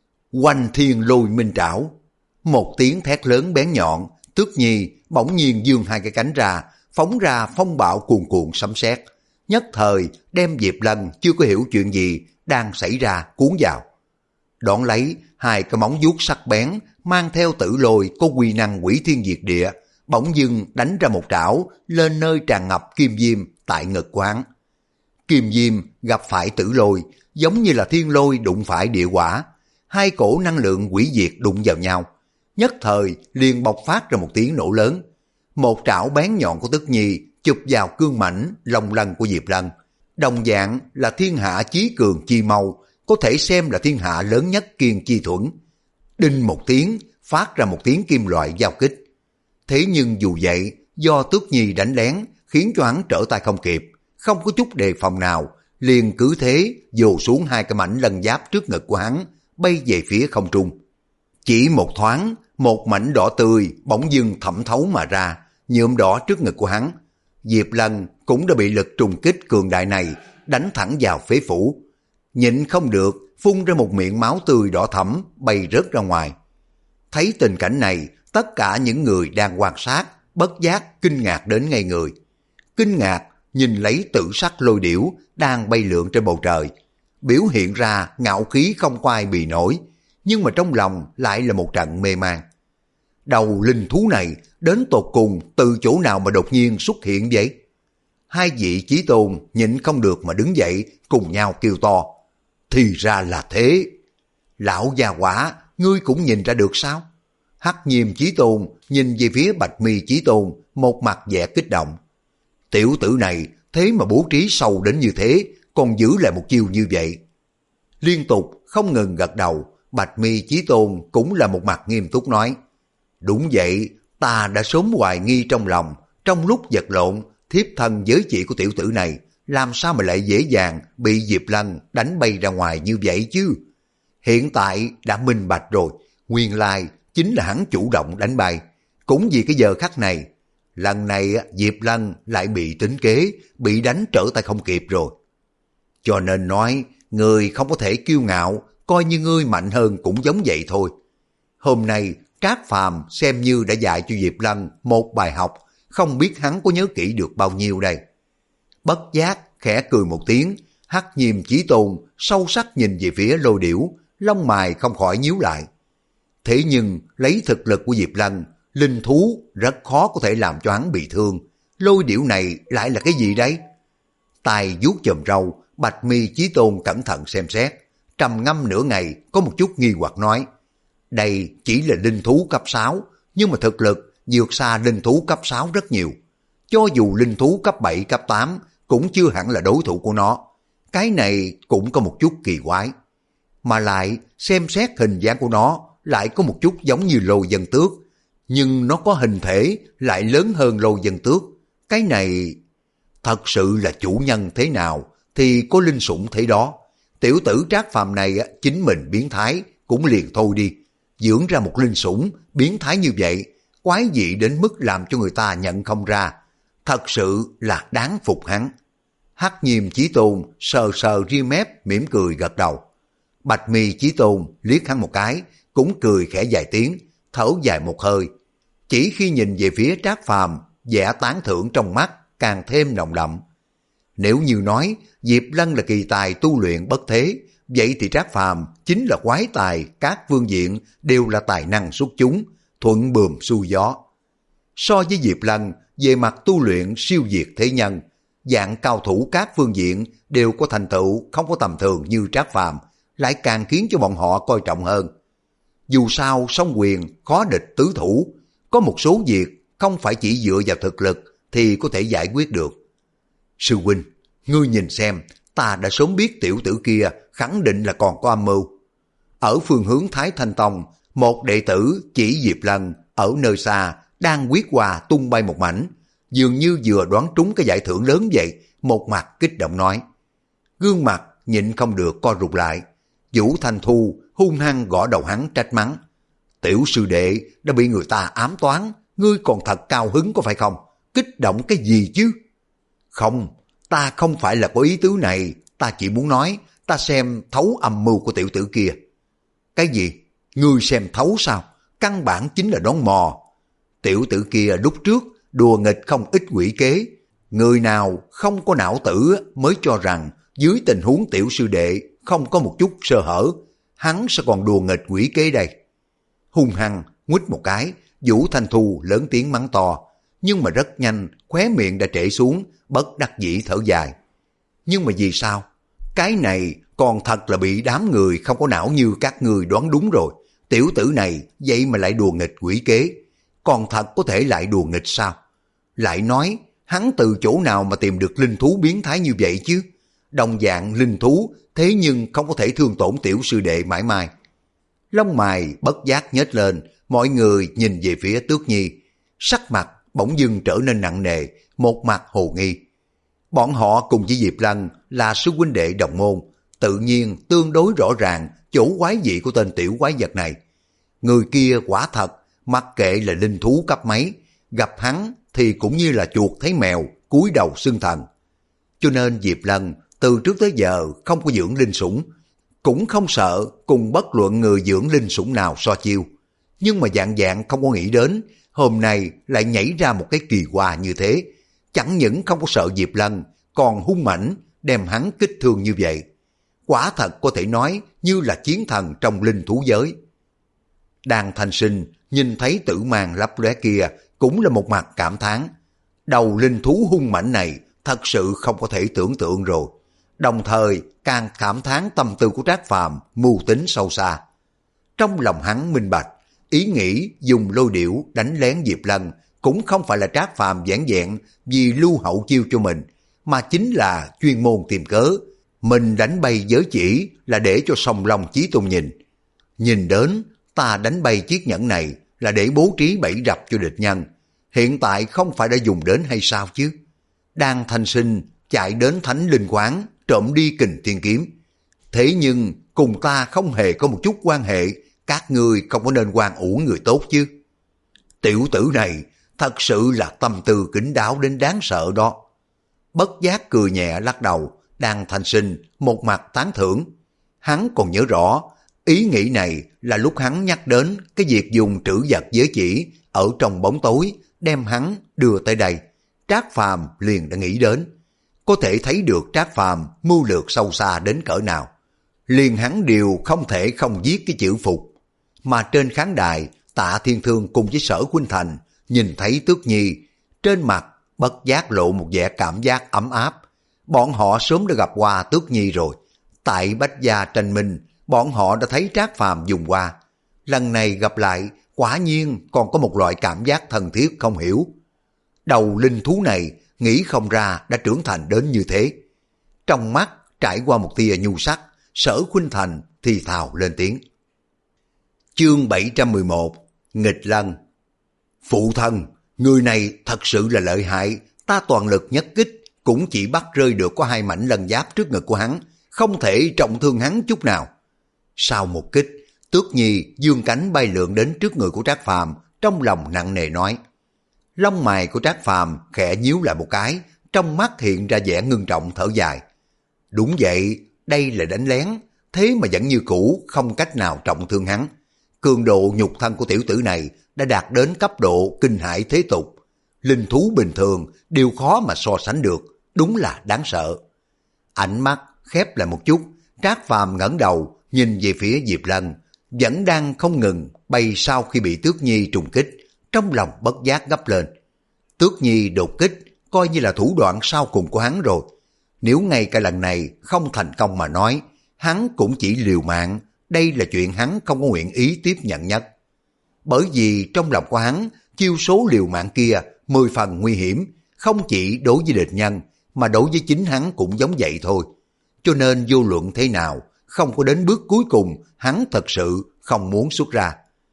Oanh thiên lôi minh trảo. Một tiếng thét lớn bén nhọn, Tước Nhi bỗng nhiên giương hai cái cánh ra, phóng ra phong bạo cuồn cuộn sấm sét, nhất thời đem Diệp Lân chưa có hiểu chuyện gì đang xảy ra cuốn vào. Đón lấy hai cái móng vuốt sắc bén mang theo tử lôi có quy năng quỷ thiên diệt địa, bỗng dưng đánh ra một trảo lên nơi tràn ngập kim diêm tại ngực của hắn. Kim diêm gặp phải tử lôi giống như là thiên lôi đụng phải địa hỏa, hai cổ năng lượng hủy diệt đụng vào nhau, nhất thời liền bộc phát ra một tiếng nổ lớn. Một trảo bén nhọn của Tước Nhi chụp vào cương mảnh long lân của Diệp Lân, đồng dạng là thiên hạ chí cường chi mâu, có thể xem là thiên hạ lớn nhất kiên chi thuẫn. Đinh một tiếng, phát ra một tiếng kim loại giao kích. Thế nhưng dù vậy, do Tước Nhi đánh lén, khiến cho hắn trở tay không kịp, không có chút đề phòng nào, liền cứ thế dồ xuống hai cái mảnh lân giáp trước ngực của hắn, bay về phía không trung. Chỉ một thoáng, một mảnh đỏ tươi bỗng dưng thẩm thấu mà ra, nhuộm đỏ trước ngực của hắn. Diệp Lân cũng đã bị lực trùng kích cường đại này đánh thẳng vào phế phủ. Nhịn không được, phun ra một miệng máu tươi đỏ thẫm bay rớt ra ngoài. Thấy tình cảnh này, tất cả những người đang quan sát, bất giác kinh ngạc đến ngây người. Kinh ngạc nhìn lấy tử sắc lôi điểu đang bay lượn trên bầu trời, biểu hiện ra ngạo khí không có ai bì nổi, nhưng mà trong lòng lại là một trận mê man. Đầu linh thú này đến tột cùng từ chỗ nào mà đột nhiên xuất hiện vậy? Hai vị chí tôn nhịn không được mà đứng dậy cùng nhau kêu to. Thì ra là thế. Lão già quả, ngươi cũng nhìn ra được sao? Hắc Nhiêm chí tôn nhìn về phía Bạch Mi chí tôn, một mặt vẻ kích động. Tiểu tử này thế mà bố trí sâu đến như thế, còn giữ lại một chiêu như vậy. Liên tục không ngừng gật đầu, Bạch Mi chí tôn cũng là một mặt nghiêm túc nói. Đúng vậy, ta đã sớm hoài nghi trong lòng, trong lúc vật lộn, thiếp thân giới chỉ của tiểu tử này, làm sao mà lại dễ dàng bị Diệp Lân đánh bay ra ngoài như vậy chứ? Hiện tại đã minh bạch rồi, nguyên lai chính là hắn chủ động đánh bay. Cũng vì cái giờ khắc này, lần này Diệp Lân lại bị tính kế, bị đánh trở tay không kịp rồi. Cho nên nói, người không có thể kiêu ngạo, coi như ngươi mạnh hơn cũng giống vậy thôi. Hôm nay, Trác Phàm xem như đã dạy cho Diệp Lân một bài học, không biết hắn có nhớ kỹ được bao nhiêu đây. Bất giác, khẽ cười một tiếng, Hắc Nhiêm chí tôn sâu sắc nhìn về phía lôi điểu, lông mày không khỏi nhíu lại. Thế nhưng, lấy thực lực của Diệp Lân, linh thú rất khó có thể làm cho hắn bị thương. Lôi điểu này lại là cái gì đấy? Tài vuốt chòm râu, Bạch Mi chí tôn cẩn thận xem xét, trầm ngâm nửa ngày, có một chút nghi hoặc nói. Đây chỉ là linh thú cấp sáu, nhưng mà thực lực vượt xa linh thú cấp sáu rất nhiều. Cho dù linh thú cấp bảy, cấp tám cũng chưa hẳn là đối thủ của nó. Cái này cũng có một chút kỳ quái. Mà lại xem xét hình dáng của nó lại có một chút giống như lôi dân tước, nhưng nó có hình thể lại lớn hơn lôi dân tước. Cái này thật sự là chủ nhân thế nào thì có linh sủng thế đó. Tiểu tử Trác Phàm này chính mình biến thái cũng liền thôi đi. Dưỡng ra một linh sủng biến thái như vậy, quái dị đến mức làm cho người ta nhận không ra. Thật sự là đáng phục hắn. Hắc Nhiêm chí tôn sờ sờ ria mép mỉm cười gật đầu. Bạch Mi chí tôn liếc hắn một cái, cũng cười khẽ vài tiếng, thở dài một hơi. Chỉ khi nhìn về phía Trác Phàm, vẻ tán thưởng trong mắt càng thêm nồng đậm. Nếu như nói Diệp Lân là kỳ tài tu luyện bất thế, vậy thì Trác Phàm chính là quái tài, các phương diện đều là tài năng xuất chúng, thuận buồm xuôi gió. So với Diệp Lân, về mặt tu luyện siêu việt thế nhân, dạng cao thủ các phương diện đều có thành tựu không có tầm thường như Trác Phàm, lại càng khiến cho bọn họ coi trọng hơn. Dù sao song quyền khó địch tứ thủ, có một số việc không phải chỉ dựa vào thực lực thì có thể giải quyết được. Sư huynh, ngươi nhìn xem, ta đã sớm biết tiểu tử kia khẳng định là còn có âm mưu. Ở phương hướng Thái Thanh Tông, một đệ tử chỉ Diệp Lân ở nơi xa đang quyết hòa tung bay một mảnh, dường như vừa đoán trúng cái giải thưởng lớn vậy, một mặt kích động nói. Gương mặt nhịn không được co rụt lại. Vũ Thanh Thu hung hăng gõ đầu hắn trách mắng. Tiểu sư đệ đã bị người ta ám toán, ngươi còn thật cao hứng có phải không? Kích động cái gì chứ? Không, ta không phải là có ý tứ này, ta chỉ muốn nói, ta xem thấu âm mưu của tiểu tử kia. Cái gì? Ngươi xem thấu sao? Căn bản chính là đón mò. Tiểu tử kia lúc trước đùa nghịch không ít quỷ kế. Người nào không có não tử mới cho rằng dưới tình huống tiểu sư đệ không có một chút sơ hở, hắn sẽ còn đùa nghịch quỷ kế đây. Hung hăng, nguýt một cái, Vũ Thanh Thu lớn tiếng mắng to, nhưng mà rất nhanh, khóe miệng đã trễ xuống, bất đắc dĩ thở dài. Nhưng mà vì sao? Cái này còn thật là bị đám người không có não như các người đoán đúng rồi. Tiểu tử này vậy mà lại đùa nghịch quỷ kế. Còn thật có thể lại đùa nghịch sao? Lại nói, hắn từ chỗ nào mà tìm được linh thú biến thái như vậy chứ? Đồng dạng linh thú, thế nhưng không có thể thương tổn tiểu sư đệ mãi mãi. Lông mày bất giác nhếch lên, mọi người nhìn về phía Tước Nhi. Sắc mặt bỗng dưng trở nên nặng nề, một mặt hồ nghi. Bọn họ cùng với Diệp Lân là sư huynh đệ đồng môn, tự nhiên tương đối rõ ràng chỗ quái dị của tên tiểu quái vật này. Người kia quả thật, mặc kệ là linh thú cấp mấy, gặp hắn thì cũng như là chuột thấy mèo, cúi đầu xưng thần. Cho nên Diệp Lân từ trước tới giờ không có dưỡng linh sủng, cũng không sợ cùng bất luận người dưỡng linh sủng nào so chiêu. Nhưng mà dạng dạng không có nghĩ đến, hôm nay lại nhảy ra một cái kỳ hoa như thế. Chẳng những không có sợ Diệp Lân, còn hung mãnh đem hắn kích thương như vậy. Quả thật có thể nói như là chiến thần trong linh thú giới. Đan Thanh Sinh nhìn thấy tử mang lấp lóe kia cũng là một mặt cảm thán. Đầu linh thú hung mãnh này thật sự không có thể tưởng tượng rồi. Đồng thời càng cảm thán tâm tư của Trác Phàm mưu tính sâu xa. Trong lòng hắn minh bạch, ý nghĩ dùng lôi điểu đánh lén Diệp Lân cũng không phải là Trác Phàm giản dẹn vì lưu hậu chiêu cho mình, mà chính là chuyên môn tìm cớ. Mình đánh bay giới chỉ là để cho Song Long Chí Tôn nhìn. Nhìn đến ta đánh bay chiếc nhẫn này là để bố trí bẫy rập cho địch nhân. Hiện tại không phải đã dùng đến hay sao chứ? Đan Thanh Sinh chạy đến Thánh Linh Quán trộm đi Kình Thiên Kiếm. Thế nhưng cùng ta không hề có một chút quan hệ, các ngươi không có nên oan uổng người tốt chứ. Tiểu tử này thật sự là tâm tư kín đáo đến đáng sợ đó. Bất giác cười nhẹ lắc đầu, Đan Thanh Sinh một mặt tán thưởng. Hắn còn nhớ rõ, ý nghĩ này là lúc hắn nhắc đến cái việc dùng trữ vật giới chỉ ở trong bóng tối đem hắn đưa tới đây. Trác Phàm liền đã nghĩ đến. Có thể thấy được Trác Phàm mưu lược sâu xa đến cỡ nào. Liền hắn đều không thể không viết cái chữ phục. Mà trên khán đài, Tạ Thiên Thương cùng với Sở Khuynh Thành nhìn thấy Tước Nhi, trên mặt bất giác lộ một vẻ cảm giác ấm áp. Bọn họ sớm đã gặp qua Tước Nhi rồi. Tại Bách Gia tranh minh, bọn họ đã thấy Trác Phàm dùng qua. Lần này gặp lại, quả nhiên còn có một loại cảm giác thân thiết không hiểu. Đầu linh thú này nghĩ không ra đã trưởng thành đến như thế. Trong mắt trải qua một tia nhu sắc, Sở Khuynh Thành thì thào lên tiếng. Chương bảy trăm mười một, Nghịch Lân. Phụ thân, người này thật sự là lợi hại, ta toàn lực nhất kích cũng chỉ bắt rơi được có hai mảnh lân giáp trước ngực của hắn, không thể trọng thương hắn chút nào. Sau một kích, Tước Nhi dương cánh bay lượn đến trước người của Trác Phàm, trong lòng nặng nề nói. Lông mày của Trác Phàm khẽ nhíu lại một cái, trong mắt hiện ra vẻ ngưng trọng thở dài. Đúng vậy, đây là đánh lén, thế mà vẫn như cũ không cách nào trọng thương hắn. Cường độ nhục thân của tiểu tử này đã đạt đến cấp độ kinh hãi thế tục. Linh thú bình thường đều khó mà so sánh được, đúng là đáng sợ. Ánh mắt khép lại một chút, Trác Phàm ngẩng đầu nhìn về phía Diệp Lân, vẫn đang không ngừng bay sau khi bị Tước Nhi trùng kích, trong lòng bất giác gấp lên. Tước Nhi đột kích coi như là thủ đoạn sau cùng của hắn rồi. Nếu ngay cả lần này không thành công mà nói, hắn cũng chỉ liều mạng, đây là chuyện hắn không có nguyện ý tiếp nhận nhất. Bởi vì trong lòng của hắn, chiêu số liều mạng kia mười phần nguy hiểm, không chỉ đối với địch nhân, mà đối với chính hắn cũng giống vậy thôi. Cho nên vô luận thế nào, không có đến bước cuối cùng, hắn thật sự không muốn xuất ra.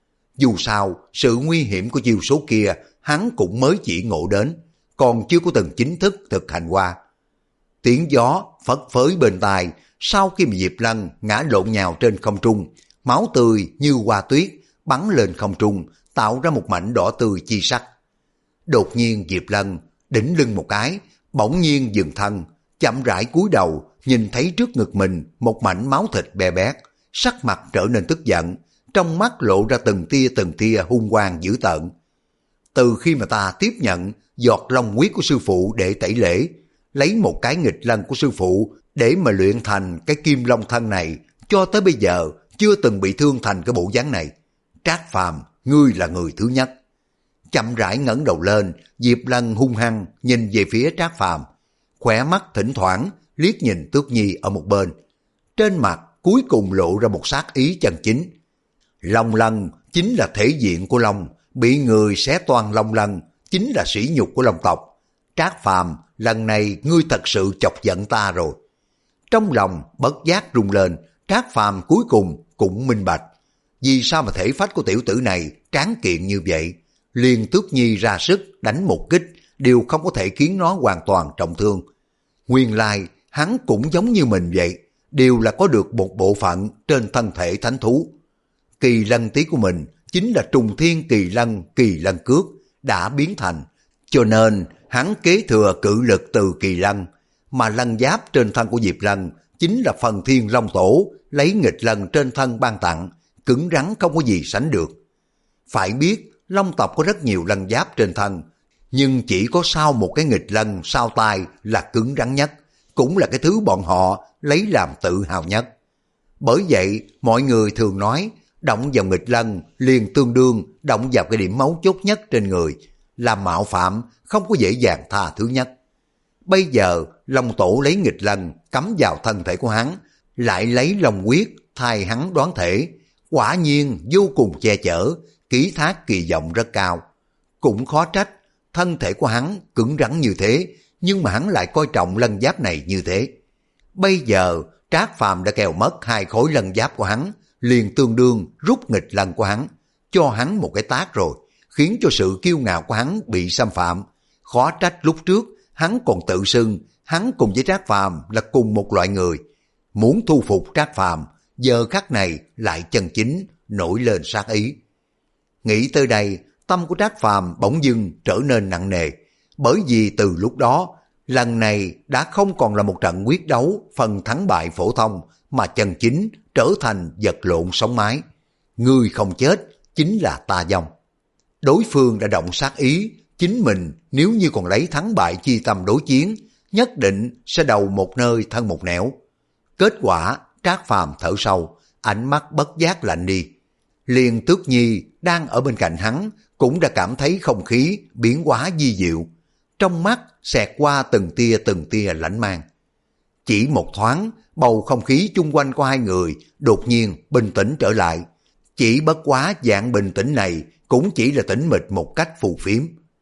Dù sao, sự nguy hiểm của chiêu số kia, hắn cũng mới chỉ ngộ đến, còn chưa có từng chính thức thực hành qua. Tiếng gió phất phới bên tai, sau khi mà Diệp Lân ngã lộn nhào trên không trung, máu tươi như hoa tuyết bắn lên không trung, tạo ra một mảnh đỏ tươi chi sắc. Đột nhiên Diệp Lân đỉnh lưng một cái, bỗng nhiên dừng thân, chậm rãi cúi đầu, nhìn thấy trước ngực mình một mảnh máu thịt bè bét, sắc mặt trở nên tức giận, trong mắt lộ ra từng tia từng tia hung quang dữ tợn. Từ khi mà ta tiếp nhận giọt long huyết của sư phụ để tẩy lễ, lấy một cái nghịch lân của sư phụ để mà luyện thành cái kim long thân này, cho tới bây giờ chưa từng bị thương thành cái bộ dáng này. Trác Phàm, ngươi là người thứ nhất. Chậm rãi ngẩng đầu lên, Diệp Lân hung hăng nhìn về phía Trác Phàm, khỏe mắt thỉnh thoảng liếc nhìn Tước Nhi ở một bên. Trên mặt cuối cùng lộ ra một sát ý chân chính. Long lân chính là thể diện của Long, bị người xé toan long lân chính là sỉ nhục của Long tộc. Trác Phàm, lần này ngươi thật sự chọc giận ta rồi. Trong lòng bất giác rung lên, Trác Phàm cuối cùng cũng minh bạch. Vì sao mà thể phách của tiểu tử này tráng kiện như vậy? Liền Tước Nhi ra sức đánh một kích đều không có thể khiến nó hoàn toàn trọng thương. Nguyên lai hắn cũng giống như mình vậy, đều là có được một bộ phận trên thân thể thánh thú. Kỳ lân tí của mình chính là trùng thiên kỳ lân kỳ lân cước, đã biến thành Cho nên hắn kế thừa cự lực từ Kỳ Lân, mà lân giáp trên thân của Diệp Lân chính là phần Thiên Long Tổ lấy nghịch lân trên thân ban tặng, cứng rắn không có gì sánh được. Phải biết Long tộc có rất nhiều lân giáp trên thân, nhưng chỉ có sau một cái nghịch lân sau tai là cứng rắn nhất, cũng là cái thứ bọn họ lấy làm tự hào nhất. Bởi vậy mọi người thường nói động vào nghịch lân liền tương đương động vào cái điểm mấu chốt nhất trên người, là mạo phạm không có dễ dàng tha thứ nhất. Bây giờ Long Tổ lấy nghịch lân cắm vào thân thể của hắn, lại lấy long huyết thay hắn đoán thể, quả nhiên vô cùng che chở, ký thác kỳ vọng rất cao. Cũng khó trách thân thể của hắn cứng rắn như thế, nhưng mà hắn lại coi trọng lân giáp này như thế. Bây giờ Trác Phàm đã kèo mất hai khối lân giáp của hắn, liền tương đương rút nghịch lân của hắn, cho hắn một cái tát rồi, khiến cho sự kiêu ngạo của hắn bị xâm phạm. Khó trách lúc trước hắn còn tự xưng hắn cùng với Trác Phàm là cùng một loại người. Muốn thu phục Trác Phàm, giờ khắc này lại chân chính nổi lên sát ý. Nghĩ tới đây, tâm của Trác Phàm bỗng dưng trở nên nặng nề, bởi vì từ lúc đó, lần này đã không còn là một trận quyết đấu phần thắng bại phổ thông, mà chân chính trở thành vật lộn sống mái. Người không chết chính là ta vong. Đối phương đã động sát ý, chính mình nếu như còn lấy thắng bại chi tâm đối chiến, nhất định sẽ đầu một nơi thân một nẻo. Kết quả Trác Phàm thở sâu, ánh mắt bất giác lạnh đi. Liền Tước Nhi đang ở bên cạnh hắn cũng đã cảm thấy không khí biến hóa di diệu, trong mắt xẹt qua từng tia từng tia lãnh mang. Chỉ một thoáng, bầu không khí chung quanh của hai người đột nhiên bình tĩnh trở lại. Chỉ bất quá dạng bình tĩnh này cũng chỉ là tĩnh mịch một cách phù phiếm.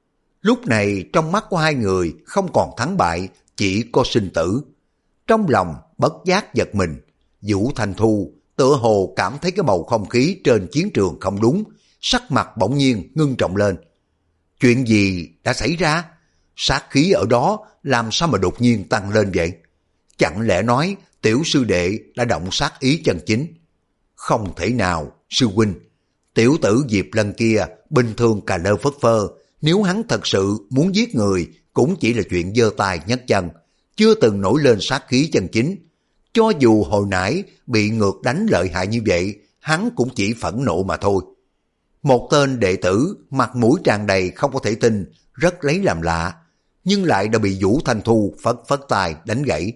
Lúc này trong mắt của hai người không còn thắng bại, chỉ có sinh tử. Trong lòng bất giác giật mình, Vũ Thanh Thu tựa hồ cảm thấy cái bầu không khí trên chiến trường không đúng, sắc mặt bỗng nhiên ngưng trọng lên. Chuyện gì đã xảy ra? Sát khí ở đó làm sao mà đột nhiên tăng lên vậy? Chẳng lẽ nói tiểu sư đệ đã động sát ý chân chính? Không thể nào, sư huynh. Tiểu tử Diệp Lân kia bình thường cà lơ phất phơ, nếu hắn thật sự muốn giết người cũng chỉ là chuyện giơ tay nhấc chân, chưa từng nổi lên sát khí chân chính. Cho dù hồi nãy bị ngược đánh lợi hại như vậy, hắn cũng chỉ phẫn nộ mà thôi. Một tên đệ tử mặt mũi tràn đầy không có thể tin, rất lấy làm lạ, nhưng lại đã bị Vũ Thanh Thu phất phất tay đánh gãy.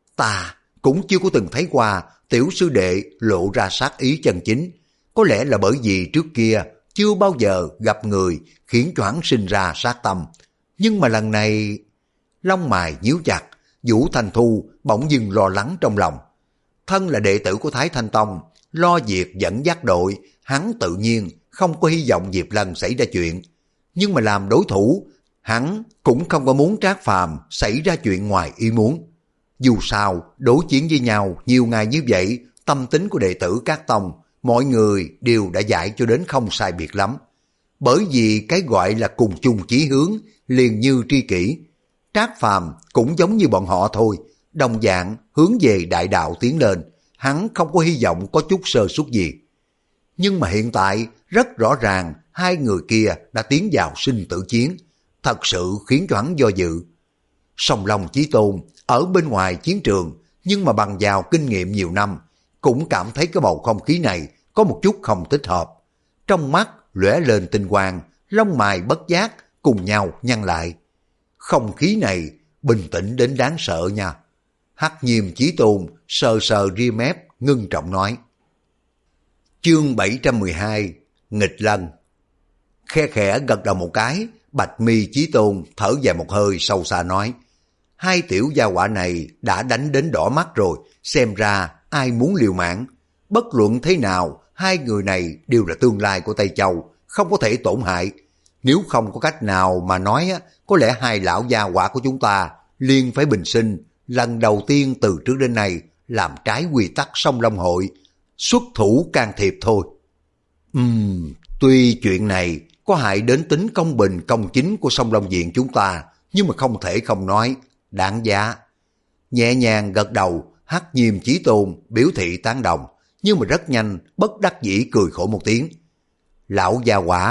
Ta cũng chưa có từng thấy qua tiểu sư đệ lộ ra sát ý chân chính, có lẽ là bởi vì trước kia chưa bao giờ gặp người khiến cho hắn sinh ra sát tâm. Nhưng mà lần này, lông mày nhíu chặt, Vũ Thanh Thu bỗng dưng lo lắng trong lòng. Thân là đệ tử của Thái Thanh Tông, lo việc dẫn dắt đội, hắn tự nhiên không có hy vọng Diệp Lân xảy ra chuyện. Nhưng mà làm đối thủ, hắn cũng không có muốn Trác Phàm xảy ra chuyện ngoài ý muốn. Dù sao, đối chiến với nhau nhiều ngày như vậy, tâm tính của đệ tử các tông, mọi người đều đã dạy cho đến không sai biệt lắm. Bởi vì cái gọi là cùng chung chí hướng, liền như tri kỷ. Trác Phàm cũng giống như bọn họ thôi, đồng dạng hướng về đại đạo tiến lên, hắn không có hy vọng có chút sơ suất gì. Nhưng mà hiện tại, rất rõ ràng hai người kia đã tiến vào sinh tử chiến, thật sự khiến cho hắn do dự. Song Long Chí Tôn ở bên ngoài chiến trường, nhưng mà bằng vào kinh nghiệm nhiều năm, cũng cảm thấy cái bầu không khí này có một chút không thích hợp. Trong mắt lóe lên tinh quang, lông mày bất giác cùng nhau nhăn lại. Không khí này bình tĩnh đến đáng sợ nha. Hắc Nhiêm Chí Tôn sờ sờ ria mép, ngưng trọng nói. Chương bảy trăm mười hai, Nghịch Lân. Khe khẽ gật đầu một cái, Bạch Mi Chí Tôn thở dài một hơi sâu xa nói. Hai tiểu gia hỏa này đã đánh đến đỏ mắt rồi, xem ra ai muốn liều mạng. Bất luận thế nào, hai người này đều là tương lai của Tây Châu, không có thể tổn hại. Nếu không có cách nào mà nói, có lẽ hai lão gia hỏa của chúng ta liền phải bình sinh, lần đầu tiên từ trước đến nay làm trái quy tắc Song Long Hội, xuất thủ can thiệp thôi. Ừm, tuy chuyện này có hại đến tính công bình công chính của Song Long Viện chúng ta, nhưng mà không thể không nói, đáng giá. Nhẹ nhàng gật đầu, Hắc Nhiêm Chí Tôn biểu thị tán đồng, nhưng mà rất nhanh bất đắc dĩ cười khổ một tiếng. Lão gia hỏa,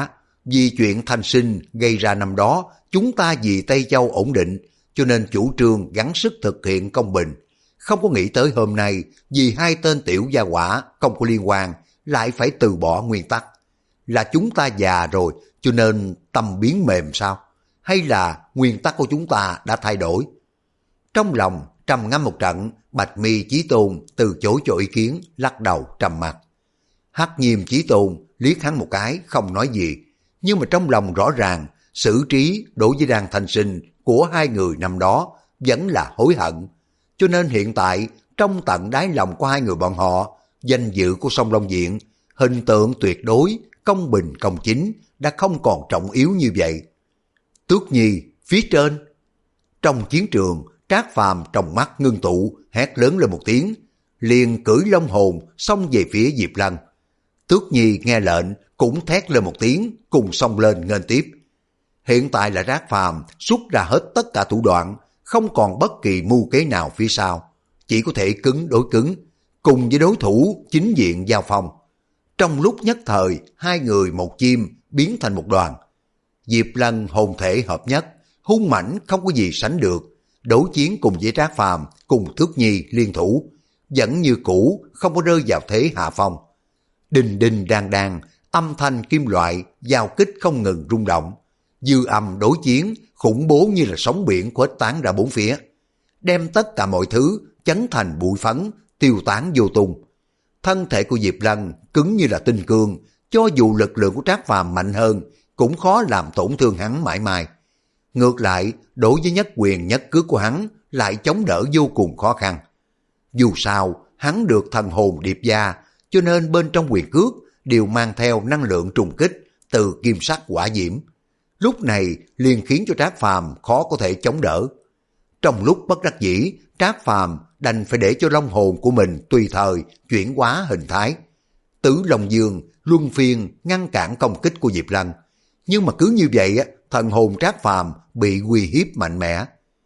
Vì chuyện Thanh Sinh gây ra năm đó, chúng ta vì Tây Châu ổn định, cho nên chủ trương gắng sức thực hiện công bình. Không có nghĩ tới hôm nay, vì hai tên tiểu gia hỏa không có liên quan, lại phải từ bỏ nguyên tắc. Là chúng ta già rồi, cho nên tâm biến mềm sao? Hay là nguyên tắc của chúng ta đã thay đổi? Trong lòng trầm ngâm một trận, Bạch Mi Chí Tôn từ chối cho ý kiến, lắc đầu trầm mặc. Hắc Nhiêm Chí Tôn liếc hắn một cái, không nói gì, nhưng mà trong lòng rõ ràng, xử trí đối với Đan Thanh Sinh của hai người năm đó vẫn là hối hận. Cho nên hiện tại, trong tận đáy lòng của hai người bọn họ, danh dự của Song Long Viện, hình tượng tuyệt đối, công bình công chính đã không còn trọng yếu như vậy. Tước Nhi phía trên. Trong chiến trường, Trác Phàm trong mắt ngưng tụ, hét lớn lên một tiếng, liền cưỡi long hồn xông về phía Diệp Lân. Tước Nhi nghe lệnh cũng thét lên một tiếng, cùng xông lên nghênh tiếp. Hiện tại là Trác Phàm xuất ra hết tất cả thủ đoạn, không còn bất kỳ mưu kế nào phía sau, chỉ có thể cứng đối cứng, cùng với đối thủ chính diện giao phong. Trong lúc nhất thời, hai người một chim biến thành một đoàn. Diệp Lân hồn thể hợp nhất, hung mãnh không có gì sánh được, đối chiến cùng với Trác Phàm cùng Tước Nhi liên thủ, vẫn như cũ không có rơi vào thế hạ phong. Đình đình đan đan, âm thanh kim loại giao kích không ngừng rung động, dư âm đối chiến khủng bố như là sóng biển khuếch tán ra bốn phía, đem tất cả mọi thứ chấn thành bụi phấn, tiêu tán vô tung. Thân thể của Diệp Lân cứng như là tinh cương, cho dù lực lượng của Trác Phàm mạnh hơn cũng khó làm tổn thương hắn mãi mãi. Ngược lại, đối với nhất quyền nhất cước của hắn lại chống đỡ vô cùng khó khăn. Dù sao, hắn được thần hồn điệp gia, cho nên bên trong quyền cước đều mang theo năng lượng trùng kích từ kim sắc hỏa diễm. Lúc này liền khiến cho Trác Phàm khó có thể chống đỡ. Trong lúc bất đắc dĩ, Trác Phàm đành phải để cho long hồn của mình tùy thời chuyển hóa hình thái. Tử Long Dương luân phiên ngăn cản công kích của Diệp Lân. Nhưng mà cứ như vậy, thần hồn Trác Phàm bị uy hiếp mạnh mẽ.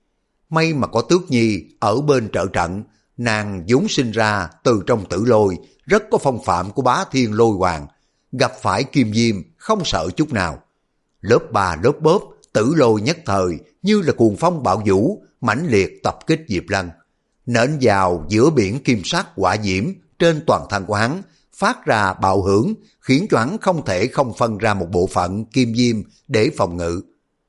May mà có Tước Nhi ở bên trợ trận, nàng vốn sinh ra từ trong tử lôi, rất có phong phạm của bá thiên lôi hoàng, gặp phải kim diêm không sợ chút nào. Lớp ba lớp bóp, tử lôi nhất thời như là cuồng phong bạo vũ, mãnh liệt tập kích Diệp Lân. Nện vào giữa biển kim sắc hỏa diễm trên toàn thân của hắn, phát ra bạo hưởng, khiến cho hắn không thể không phân ra một bộ phận kim diêm để phòng ngự.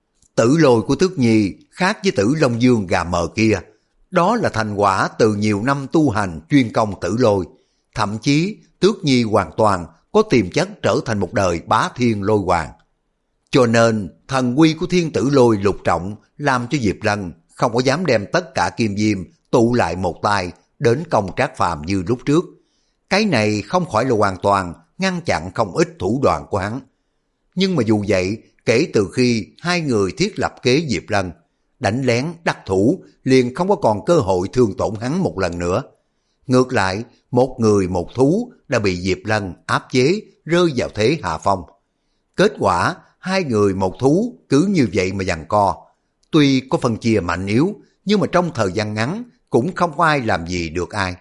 Tử lôi của Tước Nhi khác với Tử Long Dương gà mờ kia, đó là thành quả từ nhiều năm tu hành chuyên công tử lôi. Thậm chí Tước Nhi hoàn toàn có tiềm chất trở thành một đời bá thiên lôi hoàng. Cho nên thần uy của thiên tử lôi lục trọng làm cho Diệp Lân không có dám đem tất cả kim diêm tụ lại một tay đến công Trác Phàm như lúc trước. Cái này không khỏi là hoàn toàn ngăn chặn không ít thủ đoạn của hắn. Nhưng mà dù vậy, kể từ khi hai người thiết lập kế Diệp Lân, đánh lén đắc thủ liền không có còn cơ hội thương tổn hắn một lần nữa. Ngược lại, một người một thú đã bị Diệp Lân áp chế, rơi vào thế hạ phong. Kết quả, hai người một thú cứ như vậy mà giằng co. Tuy có phân chia mạnh yếu, nhưng mà trong thời gian ngắn cũng không có ai làm gì được ai.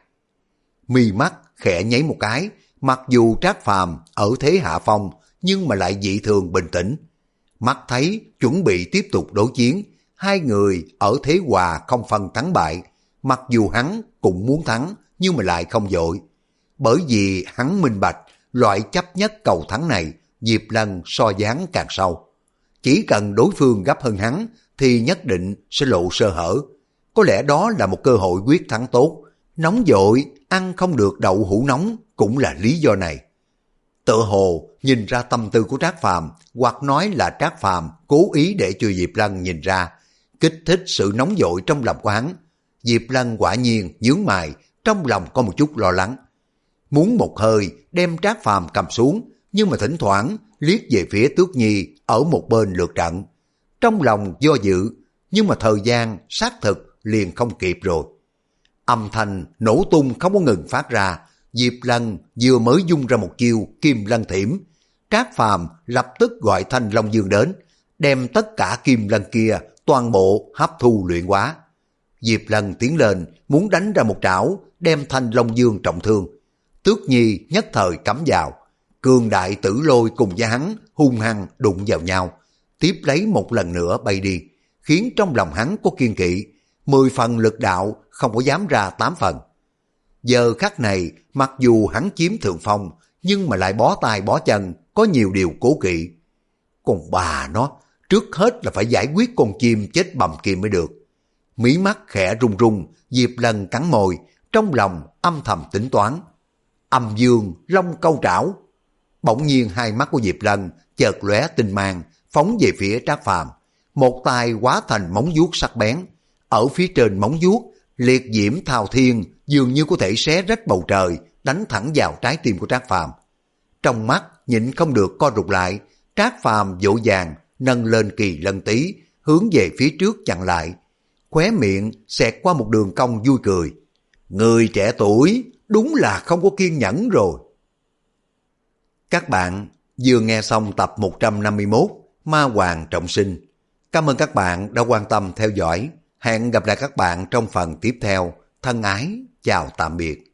Mi mắt khẽ nháy một cái, mặc dù Trác Phàm ở thế hạ phong, nhưng mà lại dị thường bình tĩnh. Mắt thấy chuẩn bị tiếp tục đối chiến, hai người ở thế hòa không phân thắng bại. Mặc dù hắn cũng muốn thắng, nhưng mà lại không vội. Bởi vì hắn minh bạch, loại chấp nhất cầu thắng này, Diệp Lân so dáng càng sâu. Chỉ cần đối phương gấp hơn hắn, thì nhất định sẽ lộ sơ hở. Có lẽ đó là một cơ hội quyết thắng tốt. Nóng vội, ăn không được đậu hũ nóng cũng là lý do này. Tựa hồ nhìn ra tâm tư của Trác Phàm, hoặc nói là Trác Phàm cố ý để cho Diệp Lân nhìn ra, kích thích sự nóng vội trong lòng của hắn. Diệp Lân quả nhiên nhướng mày, trong lòng có một chút lo lắng. Muốn một hơi đem Trác Phàm cầm xuống, nhưng mà thỉnh thoảng liếc về phía Tước Nhi ở một bên lượt trận. Trong lòng do dự, nhưng mà thời gian xác thực liền không kịp rồi. Âm thanh nổ tung không có ngừng phát ra. Diệp Lân vừa mới dung ra một chiêu Kim Lân Thiểm, Trác Phàm lập tức gọi Thanh Long Dương đến, đem tất cả Kim Lân kia toàn bộ hấp thu luyện hóa. Diệp Lân tiến lên muốn đánh ra một trảo, đem Thanh Long Dương trọng thương. Tước Nhi nhất thời cắm vào, Cường đại tử lôi cùng với hắn hung hăng đụng vào nhau, tiếp lấy một lần nữa bay đi, khiến trong lòng hắn có kiên kỵ, mười phần lực đạo không có dám ra tám phần. Giờ khắc này, mặc dù hắn chiếm thượng phong, nhưng mà lại bó tay bó chân, có nhiều điều cố kỵ. Còn bà nó, trước hết là phải giải quyết con chim chết bầm kia mới được. Mí mắt khẽ run run, Diệp Lân cắn môi, trong lòng âm thầm tính toán. Âm dương, long câu trảo. Bỗng nhiên hai mắt của Diệp Lân chợt lóe tinh mang, phóng về phía Trác Phàm. Một tay hóa thành móng vuốt sắc bén. Ở phía trên móng vuốt, liệt diễm thao thiên dường như có thể xé rách bầu trời, đánh thẳng vào trái tim của Trác Phàm. Trong mắt nhịn không được co rụt lại, Trác Phàm vội vàng nâng lên kỳ lân tí, hướng về phía trước chặn lại. Khóe miệng xẹt qua một đường cong vui cười. Người trẻ tuổi đúng là không có kiên nhẫn rồi. Các bạn vừa nghe xong tập một trăm năm mươi mốt Ma Hoàng Trọng Sinh. Cảm ơn các bạn đã quan tâm theo dõi. Hẹn gặp lại các bạn trong phần tiếp theo. Thân ái, chào tạm biệt.